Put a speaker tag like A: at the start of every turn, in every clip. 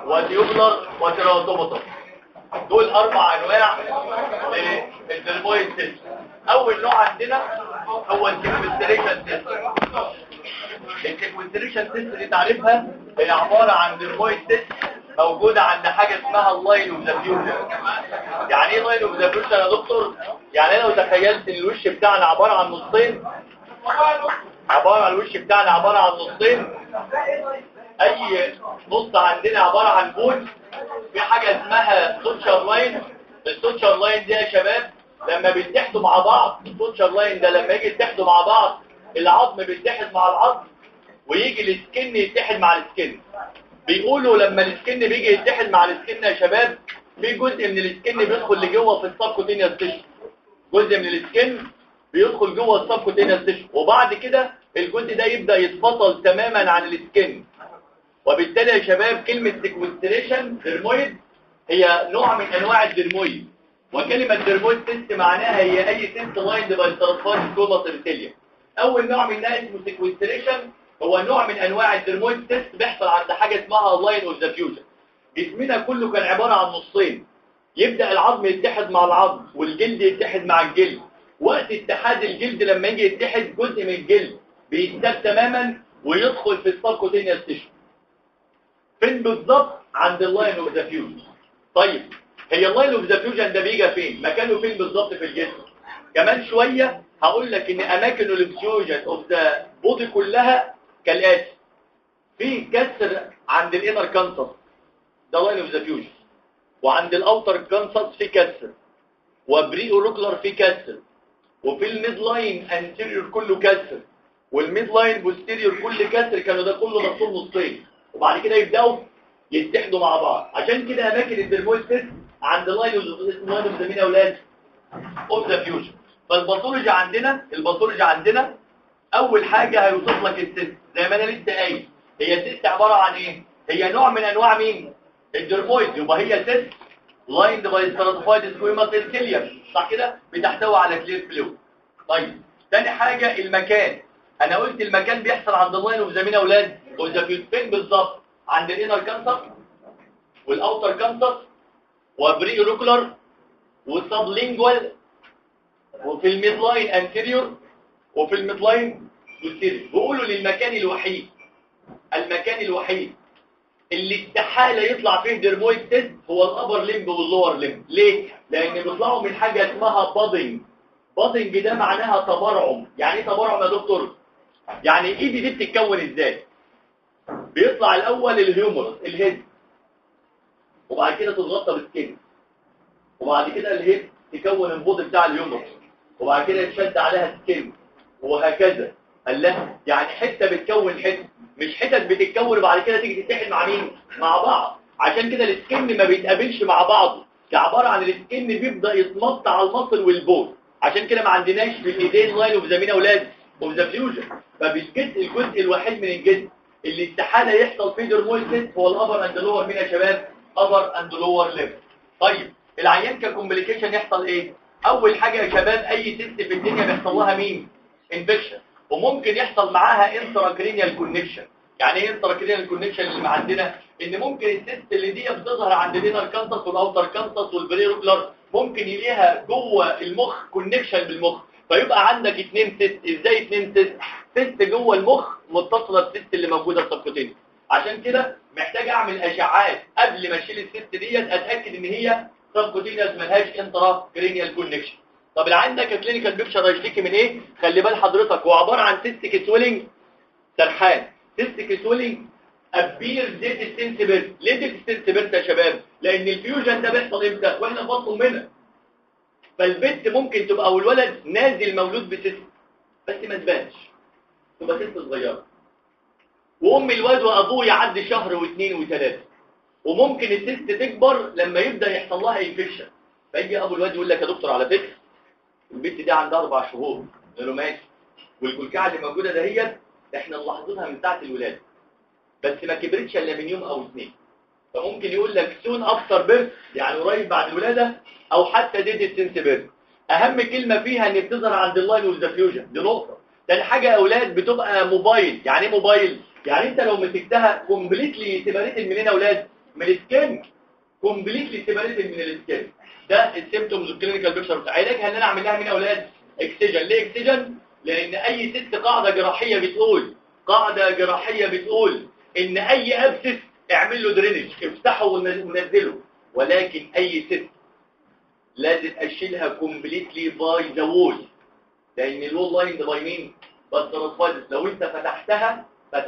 A: وتيوبلر وتيراتوموتر. دول 4 انواع للدرمويد سيست. اول نوع عندنا هو السيكوستريشن سيست. السيكوستريشن سيست اللي تعرفها هي عباره عن درمويد سيست موجوده عند حاجه اسمها اللاين اوف ذا فيوجن. يعني ايه لاين اوف ذا فيوجن يا دكتور؟ يعني انا لو تخيلت ان الوش بتاعنا عباره عن نصين، اي نص عندنا عباره عن بول، في حاجه اسمها سوتشر لاين. السوتشر لاين دي يا شباب لما بيتحدوا مع بعض، السوتشر لاين ده لما يجي يتحدوا مع بعض العظم بيتحد مع العظم ويجي السكن يتحد مع السكن. بيقولوا لما السكن بيجي يتحد مع السكن يا شباب في جزء من السكن بيدخل لجوه في السبكوتينيوس تيشو، جزء من السكن بيدخل جوه السبكوتينيوس تيشو، وبعد كده الجزء ده يبدا يتفصل تماما عن السكن. وبالتالي يا شباب كلمه سيكوستريشن درمويد هي نوع من انواع الدرمويد، وكلمه درمويد سيست معناها هي اي سيست لايند باي ستراتيفايد كوما سيرتيليا. اول نوع منها اسمه سيكوستريشن، هو نوع من انواع الدرمويد سيست بيحصل عند حاجه اسمها لاين اوف ذا فيوجن. جسمنا كله كان عباره عن نصين، يبدا العظم يتحد مع العظم والجلد يتحد مع الجلد. وقت اتحاد الجلد لما يجي يتحد جزء من الجلد بيتساب تماما ويدخل في السبكوتينيوس تيشو. فين بالظبط؟ عند اللاين اوف ذا فيوجن. طيب هي اللاين اوف ذا فيوجن ده بيجي فين؟ مكانه فين بالظبط في الجسم؟ كمان شويه هقول لك ان اماكن الفيوجن اوف ذا بودي كلها كالاتي: في كسر عند الانر كانسس ده لاين اوف ذا فيوجن، وعند الاوتر كانسس في كسر، وبري اوروكلر في كسر، وفي الميد لاين انتيريور كله كسر، والميد لاين بوستيريور كل كسر كانوا ده كله نصهم نصين، وبعد كده يبداوا يتحدوا مع بعض. عشان كده اماكن الدرمويد سيست عند لاين اوف ذا مين يا اولاد؟ اوف ذا فيوجن. فالباثولوجي عندنا اول حاجه هيوصف لك السيست زي ما انا لسه قايل. هي السيست عباره عن ايه؟ هي نوع من انواع مين؟ الدرمويد. يبقى هي سيست لايند باي ستراتيفايد سكويما سيليوم، صح كده؟ بتحتوي على كلير فلويد. طيب ثاني حاجه المكان. انا قلت المكان بيحصل عند اللاين اوف ذا مين يا اولاد؟ اوف ذا فيوجن. فين بالظبط؟ عند الانر كانسس والاوتر كانسس وبري اوريكولار والسبلينجوال وفي الميد لاين انتيريور وفي الميد لاين بوستيريور. بيقولوا للمكان الوحيد اللي استحاله يطلع فيه درمويد سيست هو الابر ليمب واللور ليمب. ليه؟ لان بيطلعوا من حاجه اسمها بادنج. بادنج ده معناها تبرعم. يعني ايه تبرعم يا دكتور؟ يعني ايدي دي بتتكون ازاي؟ بيطلع الاول الهيومرس الهيد، وبعد كده تتغطى بالسكين، وبعد كده الهيد تكون البوض بتاع الهيومرس، وبعد كده يتشد عليها سكين، وهكذا. الله، يعني حته بتكون حته، مش حتت بتتكون وبعد كده تيجي تتحد مع مين؟ مع بعض. عشان كده السكين ما بيتقابلش مع بعضه، كعباره عن السكين بيبدا يتمط على المصل والبول. عشان كده ما عندناش في الايدين لاين اوف ذا مين يا اولاد؟ اوف ذا فيوجن. الجزء الوحيد من الجسم اللي استحاله يحصل فيه درمويد سيست هو الابر اند لور مين يا شباب؟ ابر اند لور ليمب. طيب العيان ككومبليكيشن يحصل ايه؟ اول حاجه يا شباب اي سيست في الدنيا بيحصل لها مين؟ انفكشن، وممكن يحصل معاها انتراكرينيال كونكشن. يعني ايه انتراكرينيال كونكشن اللي عندنا؟ ان ممكن السيست اللي دي بتظهر عند الانر كانسس والاوتر كانسس والبريروكلر ممكن يلاقيها جوه المخ كونكشن بالمخ، فيبقى عندك 2 سيست. ازاي 2 سيست؟ سيست جوه المخ متصله بالسيست اللي موجوده في السبكوتينيوس. عشان كده محتاج اعمل اشعاعات قبل ما اشيل السيست ديت اتاكد ان هي سبكوتينيوس ملهاش انتراكرينيال كونكشن. طب اللي عندك كلينيكال بيكشر هيشتكي من ايه؟ خلي بال حضرتك، هو عباره عن سيستيك سويلنج سرحان. سيستيك سويلنج ابير ديت السنسبيرت. ليه ديت السنسبيرت يا شباب؟ لان الفيوجن ده بيحصل امتى؟ واحنا في بطن امنا. فالبنت ممكن تبقى او الولد نازل مولود بسيست بس ما تبانش، تبقى سيست صغيره، وام الواد وابوه يعدي شهر واثنين وثلاثه، وممكن السيست تكبر لما يبدا يحصل لها انفكشن. فيجي ابو الواد يقول لك يا دكتور على فكره البنت دي عندها 4 شهور. قال له ماشي، والكلكعه اللي موجوده دهيت احنا ملاحظينها من ساعه الولاده بس ما كبرتش الا من يوم او 2. فممكن يقول لك سون افتر بيرث، يعني قريب بعد الولاده، او حتى ديد السنس بيرث. اهم كلمه فيها ان بتظهر عند اللاين اوف ذا فيوجن، دي نقطه. تاني حاجه يا اولاد بتبقى موبايل. يعني ايه موبايل؟ يعني انت لو مسكتها كومبليتلي سيبريتد منين يا اولاد؟ من السكن، كومبليتلي سيبريتد من السكن. ده السيمبتومز الكلينيكال بيكتشر بتاع علاجها ان انا اعمل لها من اولاد اكسجن. ليه اكسجن؟ لان اي ست قاعده جراحيه بتقول ان اي ابسس اعمل له درينج، افتحه ونزله، ولكن اي ست لازم اشيلها كومبليتلي باي ذا وول، لان الوول لاين ده باي مين؟ بالترانسفايز. لو انت فتحتها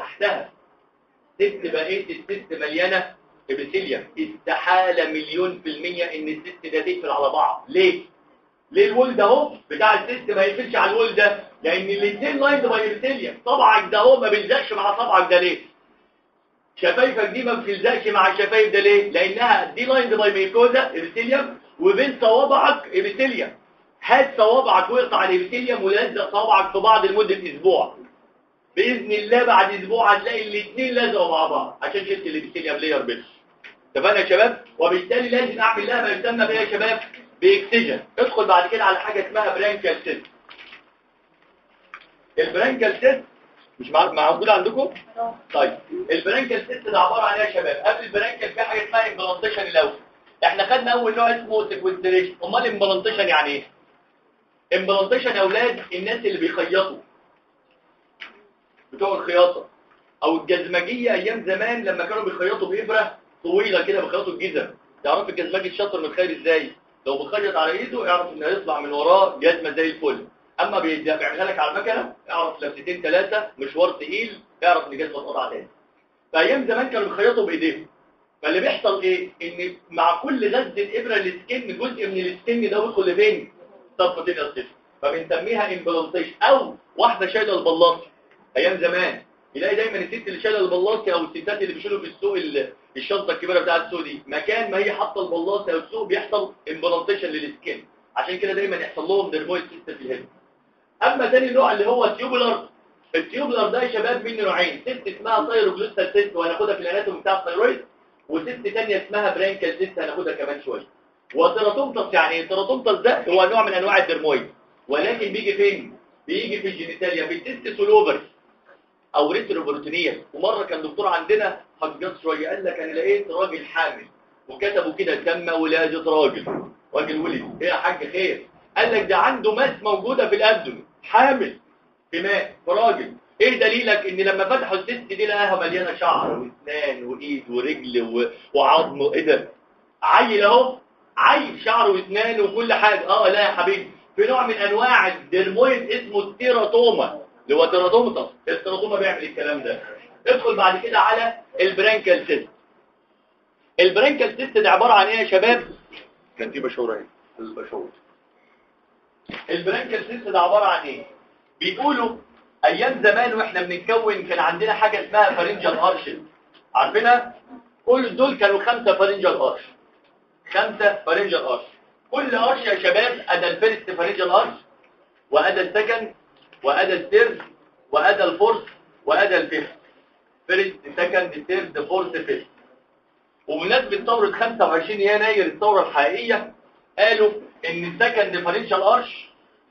A: ست بقيت الست مليانه ابيثيليوم، استحاله مليون في المية ان الست ده تقفل على بعض. ليه الوول ده اهو بتاع الست ما يقفلش على الوول ده؟ لان الاثنين لاين ده باي ابيثيليوم. طبعك ده اهو ما بيلزقش مع طبعك ده ليه؟ شفايفك دي ما بتلزقش مع الشفايف ده ليه؟ لانها دي لاين ده باي ميكوزا ابيثيليوم، وبين صوابعك ابيثيليوم. هات صوابعك واقطع الابيثيليوم ولزق صوابعك في بعض لمده اسبوع، باذن الله بعد اسبوع هتلاقي الاثنين لزقوا مع بعض عشان شلت الابيثيليوم لاير بس. اتفقنا يا شباب؟ وبالتالي لازم اعمل لها ما يسمى بها يا شباب باكسجن. ادخل بعد كده على حاجه اسمها برانكال سيست. البرانكال سيست مش موجود عندكم؟ طيب البرانكال سيست ده عباره عن ايه يا شباب؟ قبل البرانكال في حاجه اسمها امبلانتيشن. الاول احنا خدنا اول نوع اسمه سيكوستريشن. امال امبلانتيشن يعني ايه؟ امبلانتيشن يا اولاد الناس اللي بيخيطوا بتوع الخياطه او الجزمجيه ايام زمان لما كانوا بيخيطوا بابره طويله كده بيخيطوا الجزم. تعرف الجزمجي الشاطر متخيل ازاي؟ لو بيخيط على ايده اعرف انه هيطلع من وراه جزمه زي الفل. اما بيعملها لك على المكنه اعرف لفتين ثلاثه مشوار تقيل اعرف ان جزمه اتقطع تاني. فايام زمان كانوا بيخيطوا بايديهم. فاللي بيحصل ايه؟ ان مع كل غزه ابره للسكن جزء من السكن ده بيدخل لفين؟ صفه السكن، فبنسميها امبلانتيشن. او واحده شايله البلاطه ايام زمان يلاقي دايما الست اللي شايله البلاطه او الستات اللي بيشيلوا في السوق الشنطه الكبيره بتاعه السوق دي، مكان ما هي حاطه البلاطه او السوق بيحصل امبلانتيشن للسكن، عشان كده دايما يحصل لهم درمويد سيست في الهيد. اما ثاني نوع اللي هو التيوبولار. التيوبولار ده يا شباب منه نوعين، ست اسمها ثايروجلوستال سيست وهناخدها في الاناتومي بتاع الثايرويد، وست ثانيه اسمها برانكال سيست هناخدها كمان شويه. وتيراتومتس يعني ايه؟ التيراتومتس ده هو نوع من انواع الدرمويد، ولكن بيجي فين؟ بيجي في الجينيتاليا في التستس والاوفرز او ريتروبروتينيه. ومره كان دكتور عندنا حجاج شويه قال لك انا لقيت راجل حامل وكتبوا كده تم ولاده راجل ولد. ايه يا حاج خير؟ قال لك ده عنده ماس موجوده في الابدن، حامل في ماء في راجل. ايه دليلك؟ ان لما فتحوا الست دي لقاها مليانه شعر واسنان وايد ورجل وعظم. ايه ده؟ عيل اهو، عيل شعر واسنان وكل حاجه. لا يا حبيبي، في نوع من انواع الدرمويد اسمه التيراتوما اللي هو تيراتومتس. التيراتوما بيعمل الكلام ده. ادخل بعد كده على البرانكال سيست. البرانكال سيست ده عباره عن ايه يا شباب؟ كان في بشوره اهي البشوره. البرانكال سيست ده عباره عن ايه؟ بيقولوا ايام زمان واحنا بنتكون كان عندنا حاجه اسمها فارنجال ارش، عارفينها؟ كل دول كانوا 5 فارنجال ارش، 5 فارنجال ارش. كل ارش يا شباب ادى الفيرست فارنجال ارش، وادى السكند، وادى الثيرد، وادى الفورث، وادى الفيفث. فيرست سكند ثيرد فورث فيفث. وبمناسبه ثوره 25 يناير الثوره الحقيقيه قالوا ان السكند فارنجال ارش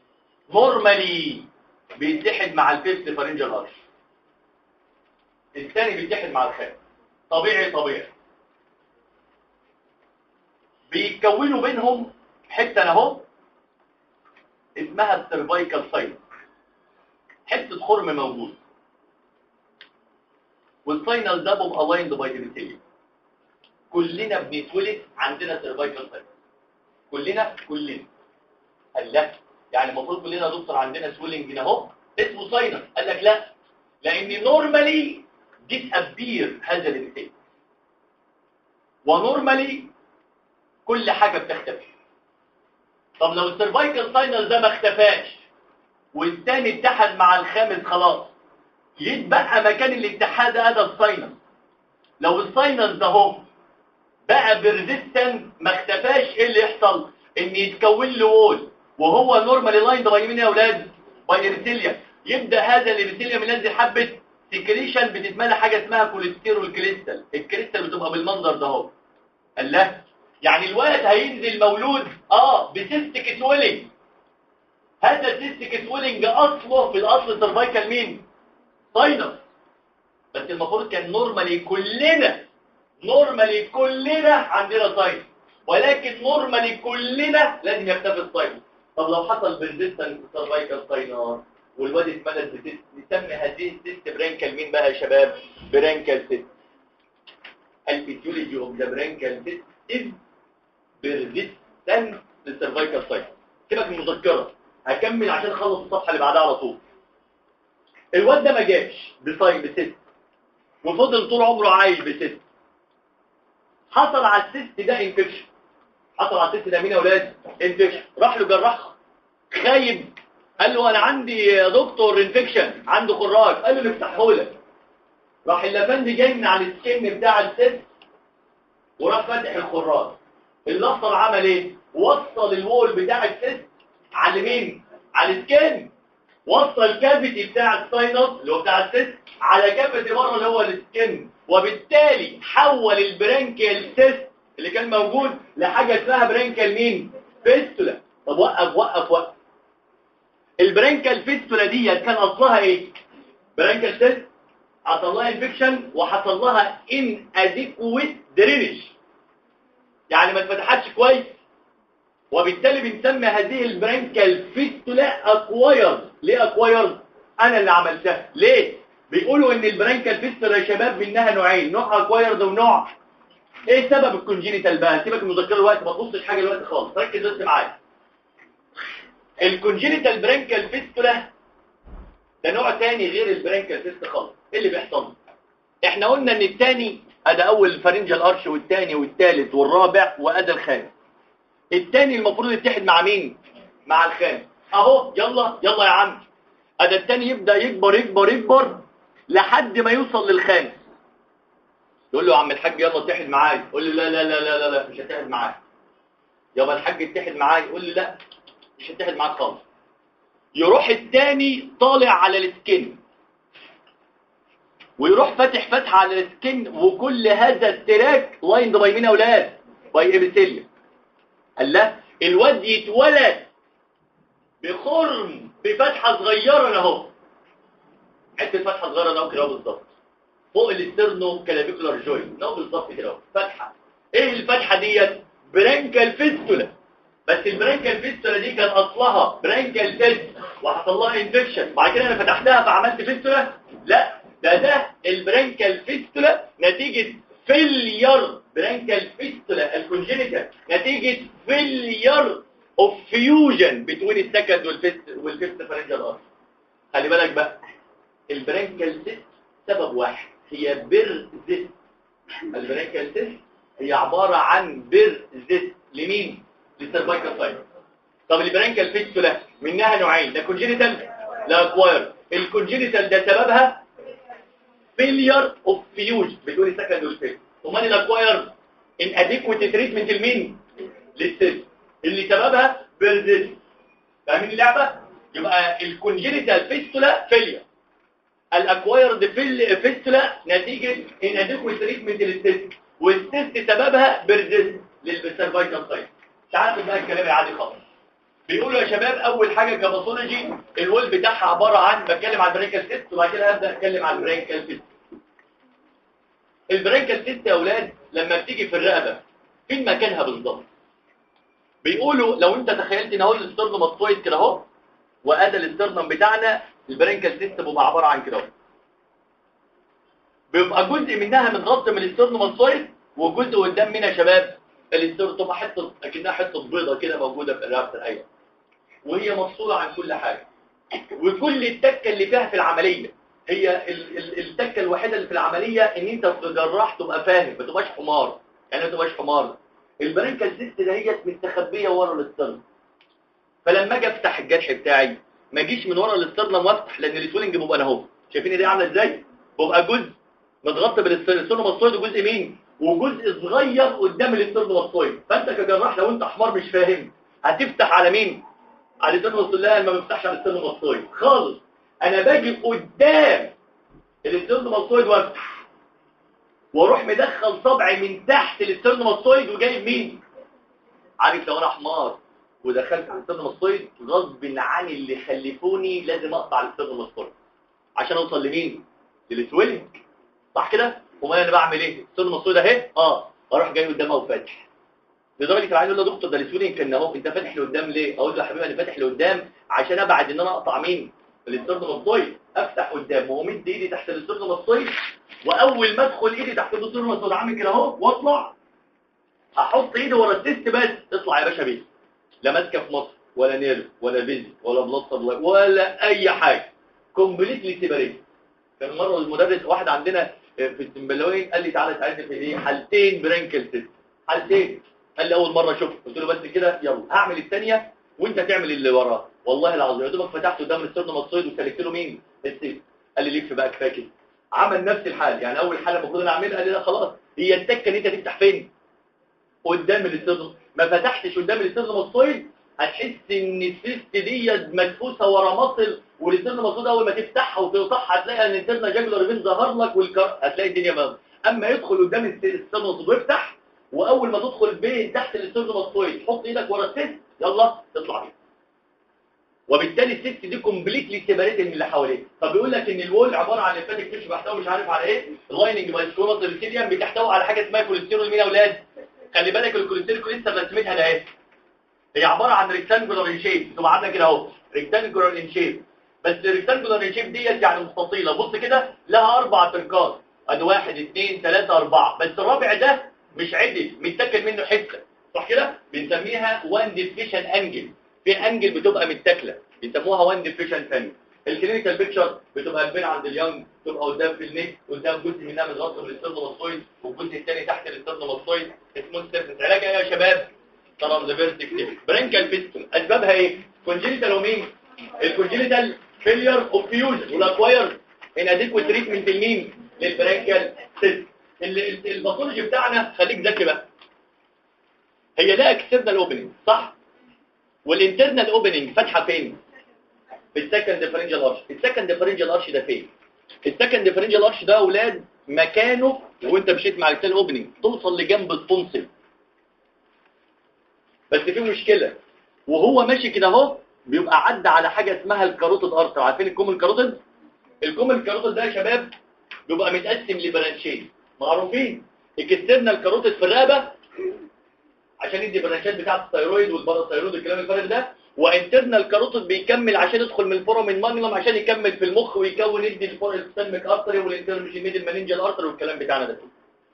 A: نورمالي بيتحد مع الفيفث فارنجال ارش، الثاني بيتحد مع الخامس. طبيعي بيتكونوا بينهم حته اهو اسمها السيرفايكال ساينس، حته خرم موجود، والساينال ده بيبقى الايند باي ابيثيليوم. كلنا بنتولد عندنا سيرفايكال ساينس، كلنا قال لا يعني المفروض كلنا دكتور عندنا سويلنج اهو اسمه ساينس. قال لك لا، لان نورمالي ديسابير هذا الابيثيليوم، ونورمالي كل حاجه بتختفي. طب لو السيرفايكال ساينس ده ما اختفاش والثاني اتحد مع الخامس خلاص، يتبقى مكان الاتحاد هذا الساينس. لو الساينس ده هو بقى بريزيستنت ما اختفاش، ايه اللي يحصل؟ ان يتكون له وول وهو نورمالي لايند باي مين يا اولاد؟ باي ابيثيليوم. يبدا هذا الابيثيليوم ينزل حبه سكريشن بتتملى حاجه اسمها كوليسترول كريستال. الكريستال بتبقى بالمنظر ده اهو. قال لا يعني الولد هينزل مولود بسيستيك سويلنج. هذا السيستيك سويلنج اصله في الاصل سيرفايكال مين؟ ساينس. بس المفروض كان نورمالي كلنا نورمالي كلنا عندنا ساينس، ولكن نورمالي كلنا لازم يختفي الساينس. طب لو حصل بريزيستنس سيرفايكال ساينار والواد اتملت بتست، نسمي هذه السيست برانكال مين بقى يا شباب؟ برانكال سيست. الفيسيولوجي اوف ذا برانكال سيست از بريزيستنس للسيرفايكال ساينار. سيبك من المذكره، هكمل عشان اخلص الصفحه اللي بعدها على طول. الواد ده ما جاش بسيست وفضل طول عمره عايش بسيست. حصل على السيست ده انفكشن. حصل على السيست ده مين يا اولاد؟ انفكشن. راح له جراح خايب، قال له انا عندي يا دكتور انفكشن، عنده خراج. قال له نفتحه لك. راح اللافندي جاي من على السكن بتاع السيست وراح فاتح الخراج. الاخطر عمل ايه؟ وصل الوول بتاع السيست على مين؟ على السكن. وصل الكافيتي بتاع الساينس اللي هو بتاع السيست على كافيتي بره اللي هو السكن، وبالتالي حول البرانكيال سيست اللي كان موجود لحاجه اسمها برانكيال مين؟ فيستولا. طب وقف. البرانكيال فيستولا دي كان اصلها ايه؟ برانكيال سيست حصل لها انفكشن وحصل لها ان اديكويت درينج، يعني ما اتفتحتش كويس، وبالتالي بنسمي هذه البرانكيال فيستولا اكوايرد. ليه اكوايرد؟ انا اللي عملتها. ليه؟ بيقولوا ان البرانكيال فيستولا يا شباب منها نوعين، نوع اكوايرد ونوع ايه سبب الكونجينيتال بقى؟ سيبك من المذكره دلوقتي، ما تبصش حاجه دلوقتي خالص، ركز بس معايا. الكونجينيتال برانكيال فيستولا ده نوع تاني غير البرانكيال فيست خالص. ايه اللي بيحصل؟ احنا قلنا ان التاني ادي اول فارنجال ارش، والتاني والتالت والرابع وادي الخامس. التاني المفروض يتحد مع مين؟ مع الخامس. اهو يلا يا عم، ادي التاني يبدا يكبر لحد ما يوصل للخامس. يقول له يا عم الحاج يلا اتحد معايا، يقول له لا مش هتحد معايا. يابا الحاج اتحد معايا، يقول لي لا مش هتحد معاك خالص. يروح التاني طالع على السكن ويروح فاتح فتحه على السكن، وكل هذا التراك لايند باي مين يا اولاد؟ باي ابيثيليوم. قال لا، الواد يتولد بخرم بفتحه صغيره اهو، حته فتحه صغيره اهو كده بالظبط فوق الاسترنو كلافيكولار جوينت اهو بالظبط كده فتحه. ايه الفتحه ديت؟ برانكال فيستولا. بس البرانكال فيستولا دي كان اصلها برانكال سيست وحصل لها انفكشن، بعد كده انا فتحتها فعملت فيستولا؟ لا، ده البرانكال فيستولا نتيجه فيلير برانكال فيستولا الكونجينيتال، نتيجه فيلير اوف فيوجن بين السكند والفيفت فارنجال ارش. خلي بالك بقى، البرانكال سيست سبب واحد، هي بيرزيست. البرانكال سيست هي عباره عن بيرزيست لمين؟ للسيرفايكال ساينس. طب البرانكال فيستولا منها نوعين، ده كونجينيتال لا اكواير. الكونجينيتال ده سببها فيلير اوف فيوج بين السكند والفيفت، امال الاكواير ان اديكويت تريتمنت لمين؟ للسيست اللي سببها بيرزيست. فاهمين اللعبه؟ يبقى الكونجينيتال فيستولا فيلير، الاكوايرد فيستولا نتيجه ان اديكويت تريتمنت للسيست، والسيست سببها بيرزيست للسيرفايكال ساينس. تعالوا بقى الكلام العادي خالص. بيقولوا يا شباب اول حاجه كباثولوجي الوول بتاعها عباره عن، بتكلم عن البرانكال سيست وبعد كده هبدا اتكلم عن البرانكال سيست. البرانكال سيست يا اولاد لما بتيجي في الرقبه فين مكانها بالظبط؟ بيقولوا لو انت تخيلت ان اهو الاسترنوماتويد كده اهو، وادي الاسترنم بتاعنا، البرانكال سيست بيبقى عباره عن كده اهو، بيبقى جزء منها متغطي من الاسترنوماتويد وجزء قدام منها يا شباب الاسترنوم، تبقى حته اكنها حته بيضه كده موجوده في الرقبه الايمن، وهي مفصوله عن كل حاجه. وكل التكه اللي فيها في العمليه هي التكه الوحيده اللي في العمليه ان انت كجراح تبقى فاهم، ما تبقاش حمار، يعني ما تبقاش حمار. البرانكال سيست دهيت مستخبيه ورا الاسترنم، فلما اجي افتح الجرح بتاعي ما اجيش من ورا الاسترنم وافتح، لان السويلنج بيبقى انا اهو، شايفين دي عامله ازاي؟ بيبقى جزء متغطى بالاسترنوماتويد وجزء مين؟ وجزء صغير قدام الاسترنوماتويد. فانت كجراح لو انت حمار مش فاهم هتفتح على مين؟ على الاسترنوماتويد. لا، ما بفتحش على الاسترنوماتويد خالص، انا باجي قدام الاسترنوماتويد وافتح، واروح مدخل صبعي من تحت الاسترنوماتويد وجايب مين؟ عارف لو انا حمار ودخلت على الاسترنوماتويد غصب عن اللي خلفوني لازم اقطع الاسترنوماتويد عشان اوصل لمين؟ للسويلنج، صح كده؟ امال انا بعمل ايه؟ السيرنو مصويد اهي اروح جاي قدامها وفاتح. لدرجه العيال يقول له دكتور ده الاسولين كان اهو انت فاتح لقدام ليه؟ اقول له يا حبيبي انا فاتح لقدام عشان ابعد ان انا اقطع مين؟ السيرنو مصويد. افتح قدام وامد ايدي تحت السيرنو مصويد، واول ما ادخل ايدي تحت السيرنو مصويد عامل كده اهو واطلع احط ايدي ورا التست بس اطلع يا باشا بيه. لا ماسكه في مصر ولا نيرو ولا فيزي ولا بلطه ولا اي حاجه، كومبليتلي سيبريت. كان مره المدرس واحد عندنا في السنبلاوين قال لي تعالى ساعدني في ايه حالتين برانكل تيست، حالتين. قال لي اول مره اشوف، قلت له بس كده يلا هعمل الثانيه وانت تعمل اللي وراه. والله العظيم يا دوبك فتحت قدام السيرنو مصويد وسلكت له مين السيف، قال لي لف بقى كفايه كده. عمل نفس الحال، يعني اول حاله المفروض انا اعملها قال لي لا خلاص هي التكه ان انت تفتح فين قدام السيرنو. ما فتحتش قدام السيرنو مصويد هتحس ان السيست دي مدفوسه ورا مصل، والسيرنو مصويد اول ما تفتحها وتقطعها هتلاقي ان السيرنا جاجولار فين ظهر لك هتلاقي الدنيا مام. اما يدخل قدام السيرنو مصويد ويفتح، واول ما تدخل البيت تحت السيرنو مصويد حط ايدك ورا السيست يلا تطلع بيه. وبالتالي السيست دي كومبليتلي سيبريت من اللي حواليه. طب بيقول لك ان الوول عباره عن ليمفاتيك تيشو بيحتوي مش عارف على ايه، لايننج مايكرومات السيليوم بتحتوي على حاجه اسمها كوليسترول. مين يا اولاد؟ خلي بالك الكوليسترول لسه رسمتها ده اهي، هي عباره عن ريكتانجولار ان شيب، تبقى عندك كده اهو ريكتانجولار ان شيب، بس الريكتانجولار ان شيب ديت يعني مستطيله. بص كده لها 4 تركات، ادي 1 2 3 4، بس الرابع ده مش عدل متاكل منه حته صح كده، بنسميها وان ديفيشن انجل. في انجل بتبقى متاكله بيسموها وان ديفيشن انجل. الكلينيكال بيكتشر بتبقى البين عند اليونج، تبقى قدام في النيك، قدام جزء منها متغطى بالستيرنو ماستويد والجزء الثاني تحت الستيرنو ماستويد اسمه سيرفس. علاجها ايه يا شباب؟ ترانزفيرس برانكال فيستول. اسبابها ايه؟ كونجينيتال ومين؟ الكونجينيتال فيلير اوف فيوجن والاكواير اناديكويت تريتمنت لمين؟ للبرانكال سيست. الباثولوجي بتاعنا خليك ذكي بقى، هي ده اكسترنال اوبننج صح؟ والانترنال اوبننج فاتحه فين؟ في السكند ديفرنشال ارش. السكند ديفرنشال ارش ده فين؟ السكند ديفرنشال ارش ده يا اولاد مكانه وانت مشيت مع الانترنال اوبننج توصل لجنب التونسل. بس في مشكله، وهو ماشي كده اهو بيبقى عدى على حاجه اسمها الكاروتيد ارتر. عارفين الكوم الكاروتيد؟ الكوم الكاروتيد ده يا شباب بيبقى متقسم لبرانشين معروفين، اكسترنال كاروتيد في الرقبه عشان يدي برانشات بتاعه الثيرويد والباراثيرويد والكلام الفارغ ده، وانترنال كاروتيد بيكمل عشان يدخل من الفورامين مانيلم عشان يكمل في المخ ويكون يدي السلمك ارتري والانترميديال مانينجال ارتري والكلام بتاعنا ده.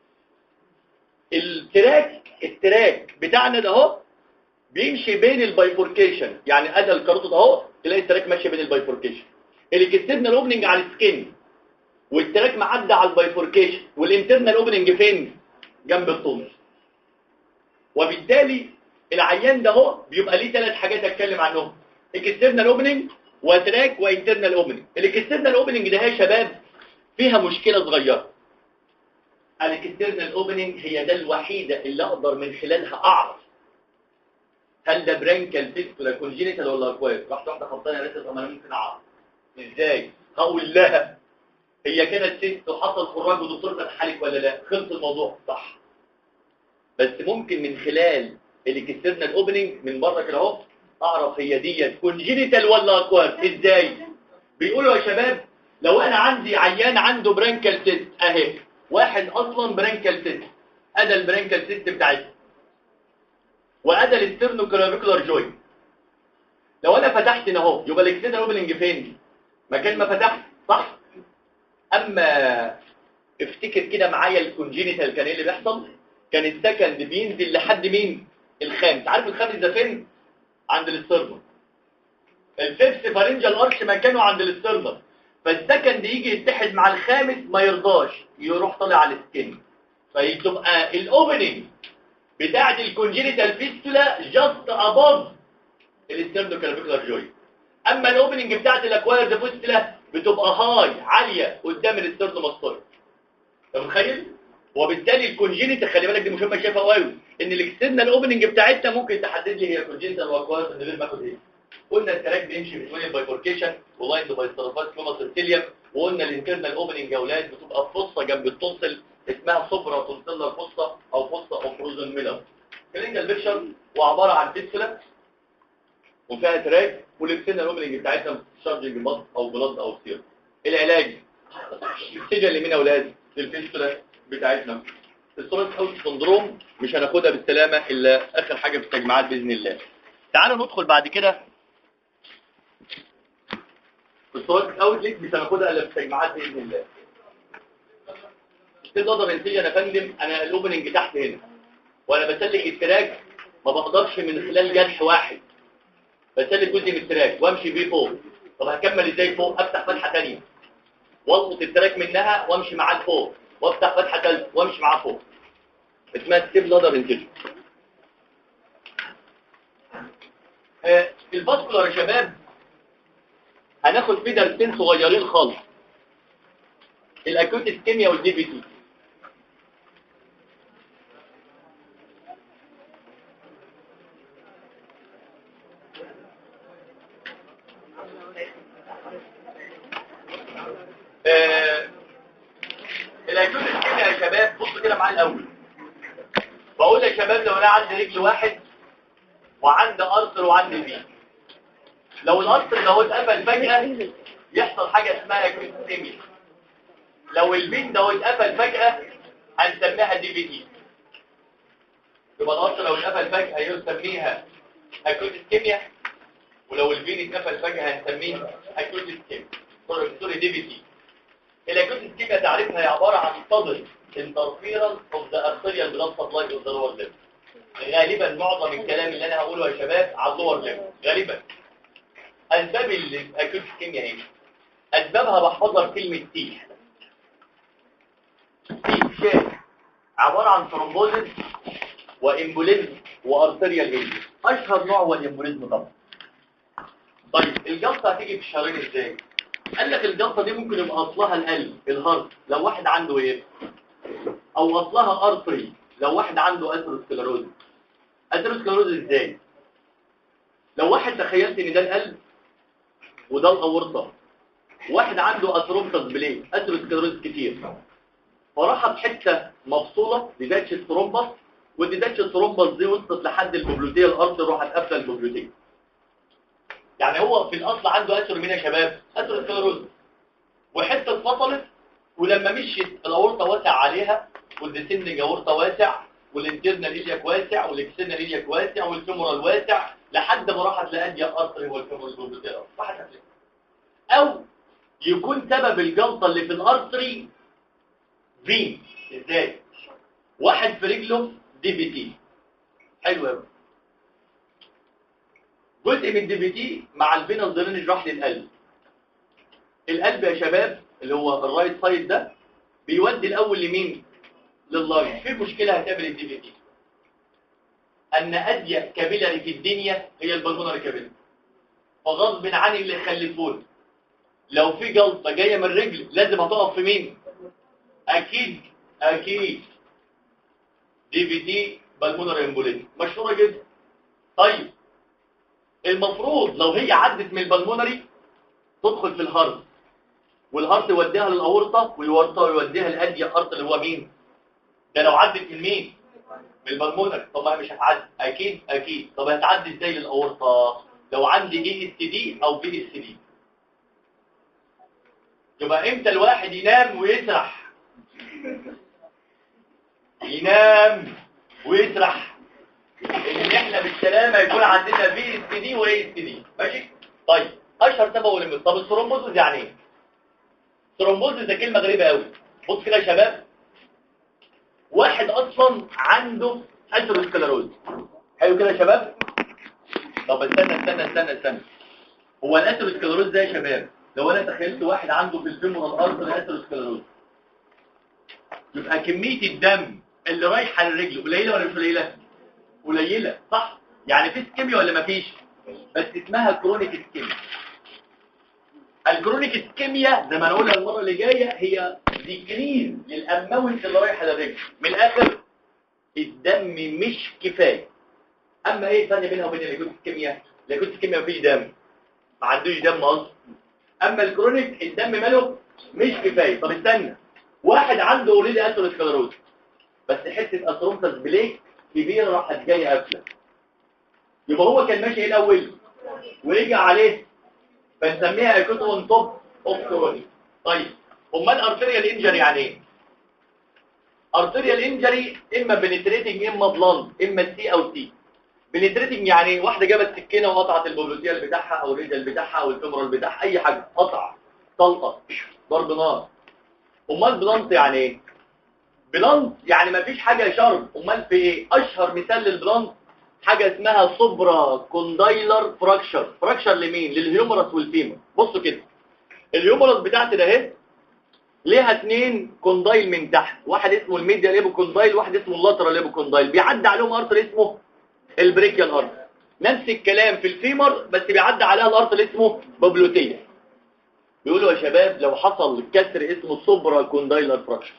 A: التراك بتاعنا ده اهو بيمشي بين البايفوركيشن، يعني ادى الكاروتيد اهو تلاقي التراك ماشي بين البايفوركيشن. الاكسترنال اوبننج على السكين والتراك معدى على البايفوركيشن، والانترنال اوبننج فين؟ جنب الطنس. وبالتالي العيان ده اهو بيبقى ليه 3 حاجات اتكلم عنهم، اكسترنال اوبننج وتراك وانترنال اوبننج. الاكسترنال اوبننج ده يا شباب فيها مشكله صغيره. الاكسترنال اوبننج هي ده الوحيده اللي اقدر من خلالها اعرف هل ده برانكال فيستولا كونجينيتال ولا اكواير. رحت واحده خبطانه قالت لي طب انا ممكن اعرف ازاي؟ هقول لها هي كانت ست وحصل خراج ودكتور فتح لك ولا لا، خلص الموضوع صح. بس ممكن من خلال الاكسترنال اوبننج من بره كده اهو اعرف هي ديت كونجينيتال ولا اكواير. ازاي؟ بيقولوا يا شباب لو انا عندي عيان عنده برانكال سيست اهي، واحد اصلا برانكال سيست، ادى البرانكال سيست بتاعتي وادى الاسترنوكلافيكولار جوينت، لو انا فتحت هنا اهو يبقى الاكسترنال اوبننج فين؟ مكان ما فتحت صح. اما افتكر كده معايا الكونجينيتال كان ايه اللي بيحصل؟ كان السكند بينزل لحد مين؟ الخامس. عارف الخامس ده فين؟ عند الاسترنم. الفيفث فارنجال ارش مكانه عند الاسترنم، فالسكند يجي يتحد مع الخامس ما يرضاش يروح طالع على السكين، فيبقى الاوبننج بتاعه الكونجينيتال فيستولا جاست اباف الاسترنوكلافيكولار جوينت. اما الاوبننج بتاعه الاكوايرد فيستولا بتبقى هاي عاليه قدام الاسترنوماستويد. انت متخيل؟ وبالتالي الكونجينيتال خلي بالك دي مهمه شايفها قوي، ان الاكسترنال اوبننج بتاعتها ممكن تحدد لي هي كونجينيتال واكوايرد من غير ما اخد ايه. قلنا التراك بيمشي بين البايفوركيشن ولاين بايسترافات كلوماس السيليوم، وقلنا الانترنال اوبننج يا اولاد بتبقى فصه جنب التونسل اسمها سوبرا تونسيلر فصه او فصه او فروزن ميلر. كلينيكال بيكشر وعباره عن فيستولا وفيها تراك، والاكسترنال اوبننج بتاعتها شارجنج بلد او بلد او سير. العلاج السجن اللي من اولاد للفيستولا بتاعتنا الثوراسيك اوت سندروم مش هناخدها بالسلامه الا اخر حاجه في التجمعات باذن الله. تعالوا ندخل بعد كده الثوراسيك اوتلت مش هناخدها الا في التجمعات باذن الله. كده اقدر انتج انا فندم، انا الاوبننج تحت هنا وانا بسلك التراك ما بقدرش من خلال جرح واحد بسلك جزء من التراك وامشي بيه فوق. طب هكمل ازاي فوق؟ افتح فتحه ثانيه والقط التراك منها وامشي معاه لفوق وافتح فتحه ثالثه وامشي معاه فوق. اسمها ستيب لادر انتج. الفاسكولار يا شباب هناخد فيه درسين صغيرين خالص، الاكوت اسكيميا والدي بي تي. الاكوت اسكيميا يا شباب بصوا كده معايا الاول. بقول يا شباب لو انا عندي رجل واحد وعندي ارتر وعندي فين، لو الارتر ده اتقفل فجأة يحصل حاجة اسمها اكوت اسكيميا. لو الفين ده اتقفل فجأة هنسميها دي بي تي. يبقى الارتر لو اتقفل فجأة يسميها اكوت اسكيميا، ولو الفين اتقفل فجأة هنسميه اكوت اسكيميا. سوري دي بي تي. الاكوت اسكيميا تعريفها هي عبارة عن sudden interference of the arterial blood supply of the lower limb. غالبا معظم الكلام اللي انا هقوله يا شباب على اللور ليم غالبا. اسباب الاكوت اسكيميا ايه؟ اسبابها بحفظها بكلمه تي. شيء عباره عن ثرومبوزيس وامبوليزم وارتريال انجري. اشهر نوع هو الامبوليزم طبعا. طيب الجلطه هتيجي في الشرايين ازاي؟ قال لك الجلطه دي ممكن يبقى اصلها القلب الهارت لو واحد عنده ايه، او اصلها ارتري لو واحد عنده اثيروسكليروز. اثيروسكليروز ازاي؟ لو واحد تخيلت ان ده القلب وده الاورطه، واحد عنده اثرومبس بليه اثيروسكليروز كتير، فراحت حته مفصوله ديداتش الثرومبس، والديداتش الثرومبس دي وصلت لحد البوبلوتيه الارض راحت قافله البوبلوتيه. يعني هو في الاصل عنده اثر مين يا شباب؟ اثيروسكليروز، وحته اتفصلت ولما مشيت الاورطه واسع عليها والديسندنج اورطه واسع والانترنال ايلياك واسع والاكسترنال ايلياك واسع والفيمورال واسع لحد ما راحت لاديا ارتري والفيمورال بوبلوتيه راحت قافله. او يكون سبب الجلطه اللي في الارتري فين. ازاي؟ واحد في رجله دي بي تي. حلو قوي. جزء من الدي بي تي مع الفينال درينج راح للقلب. القلب يا شباب اللي هو الرايت سايد ده بيودي الاول لمين؟ لللاين. في مشكله هتقابل الدي بي تي ان اضيق كابيلاري في الدنيا هي البلمونري كابيلاري، فغصب عن اللي يخلفون لو في جلطه جايه من الرجل لازم هتقف في مين؟ اكيد دي في تي بالمونري امبوليزم مشهوره جدا. طيب المفروض لو هي عدت من البلمونري تدخل في الهارت، والهارت يوديها للاورطه والورطه يوديها لاديا ارت اللي هو مين؟ ده لو عدت من مين؟ من البلمونري. طب ما هي مش هتعدي اكيد. طب هتعدي ازاي للاورطه؟ لو عندي اي اس دي او بي اس دي. يبقى امتى الواحد ينام ويسرح؟ ينام ويسرح ان احنا بالسلامه يكون عندنا في اس دي واي اس دي. ماشي. طيب اشهر سبب طب الثرومبوزيس يعني ايه؟ الثرومبوزيس ده كلمه غريبه قوي. بص كده يا شباب، واحد اصلا عنده اثيروسكليروز. حلو كده يا شباب. طب استنى هو الاثيروسكليروز ده يا شباب لو انا تخيلت واحد عنده في الفيمورال ارتري اثيروسكليروز يبقى كميه الدم اللي رايحه للرجل قليله ولا مش قليله؟ قليله صح. يعني في اسكيميا ولا مفيش؟ بس اسمها كرونيك اسكيميا. الكرونيك اسكيميا زي ما هنقولها المره اللي جايه هي ديكريز للاماونت اللي رايحه للرجل. من الاخر الدم مش كفايه. اما ايه الفرق بينها وبين الاكوت اسكيميا؟ الاكوت اسكيميا مفيش دم، ما عندوش دم اصلا. اما الكرونيك الدم ماله مش كفايه. طب استنى، واحد عنده اوريدي اثيروسكليروز بس حته اثرومبس بليك كبيره راحت جايه قافله، يبقى هو كان ماشي ايه الاول ورجع عليه فنسميها اكوت اون توب اوف كرونيك. طيب امال ارتيريال انجري يعني ايه؟ ارتيريال انجري اما بنتريتنج اما بلانت، اما سي او سي. بنتريتنج يعني واحده جابت سكينه وقطعت البروتيال بتاعها او الريدال بتاعها او الفيمورال بتاعها، اي حاجه، قطع، طلقه، ضرب نار. امال بلانت يعني ايه؟ بلانت يعني مفيش حاجه شرب. امال في ايه؟ اشهر مثال للبلانت حاجه اسمها سوبرا كوندايلر فراكشر. فراكشر لمين؟ للهيومرس والفيمر. بصوا كده، الهيومرس بتاعتي ده اهي ليها 2 كوندايل من تحت، واحد اسمه الميديال ليبو كوندايل، واحد اسمه اللاترال ليبو كوندايل، بيعدي عليهم ارتر اسمه البريكيال ارتر. نفس الكلام في الفيمر بس بيعدي عليها الارتر اسمه بابلوتيه. بيقولوا يا شباب لو حصل كسر اسمه سوبرا كوندايلر فراكشر.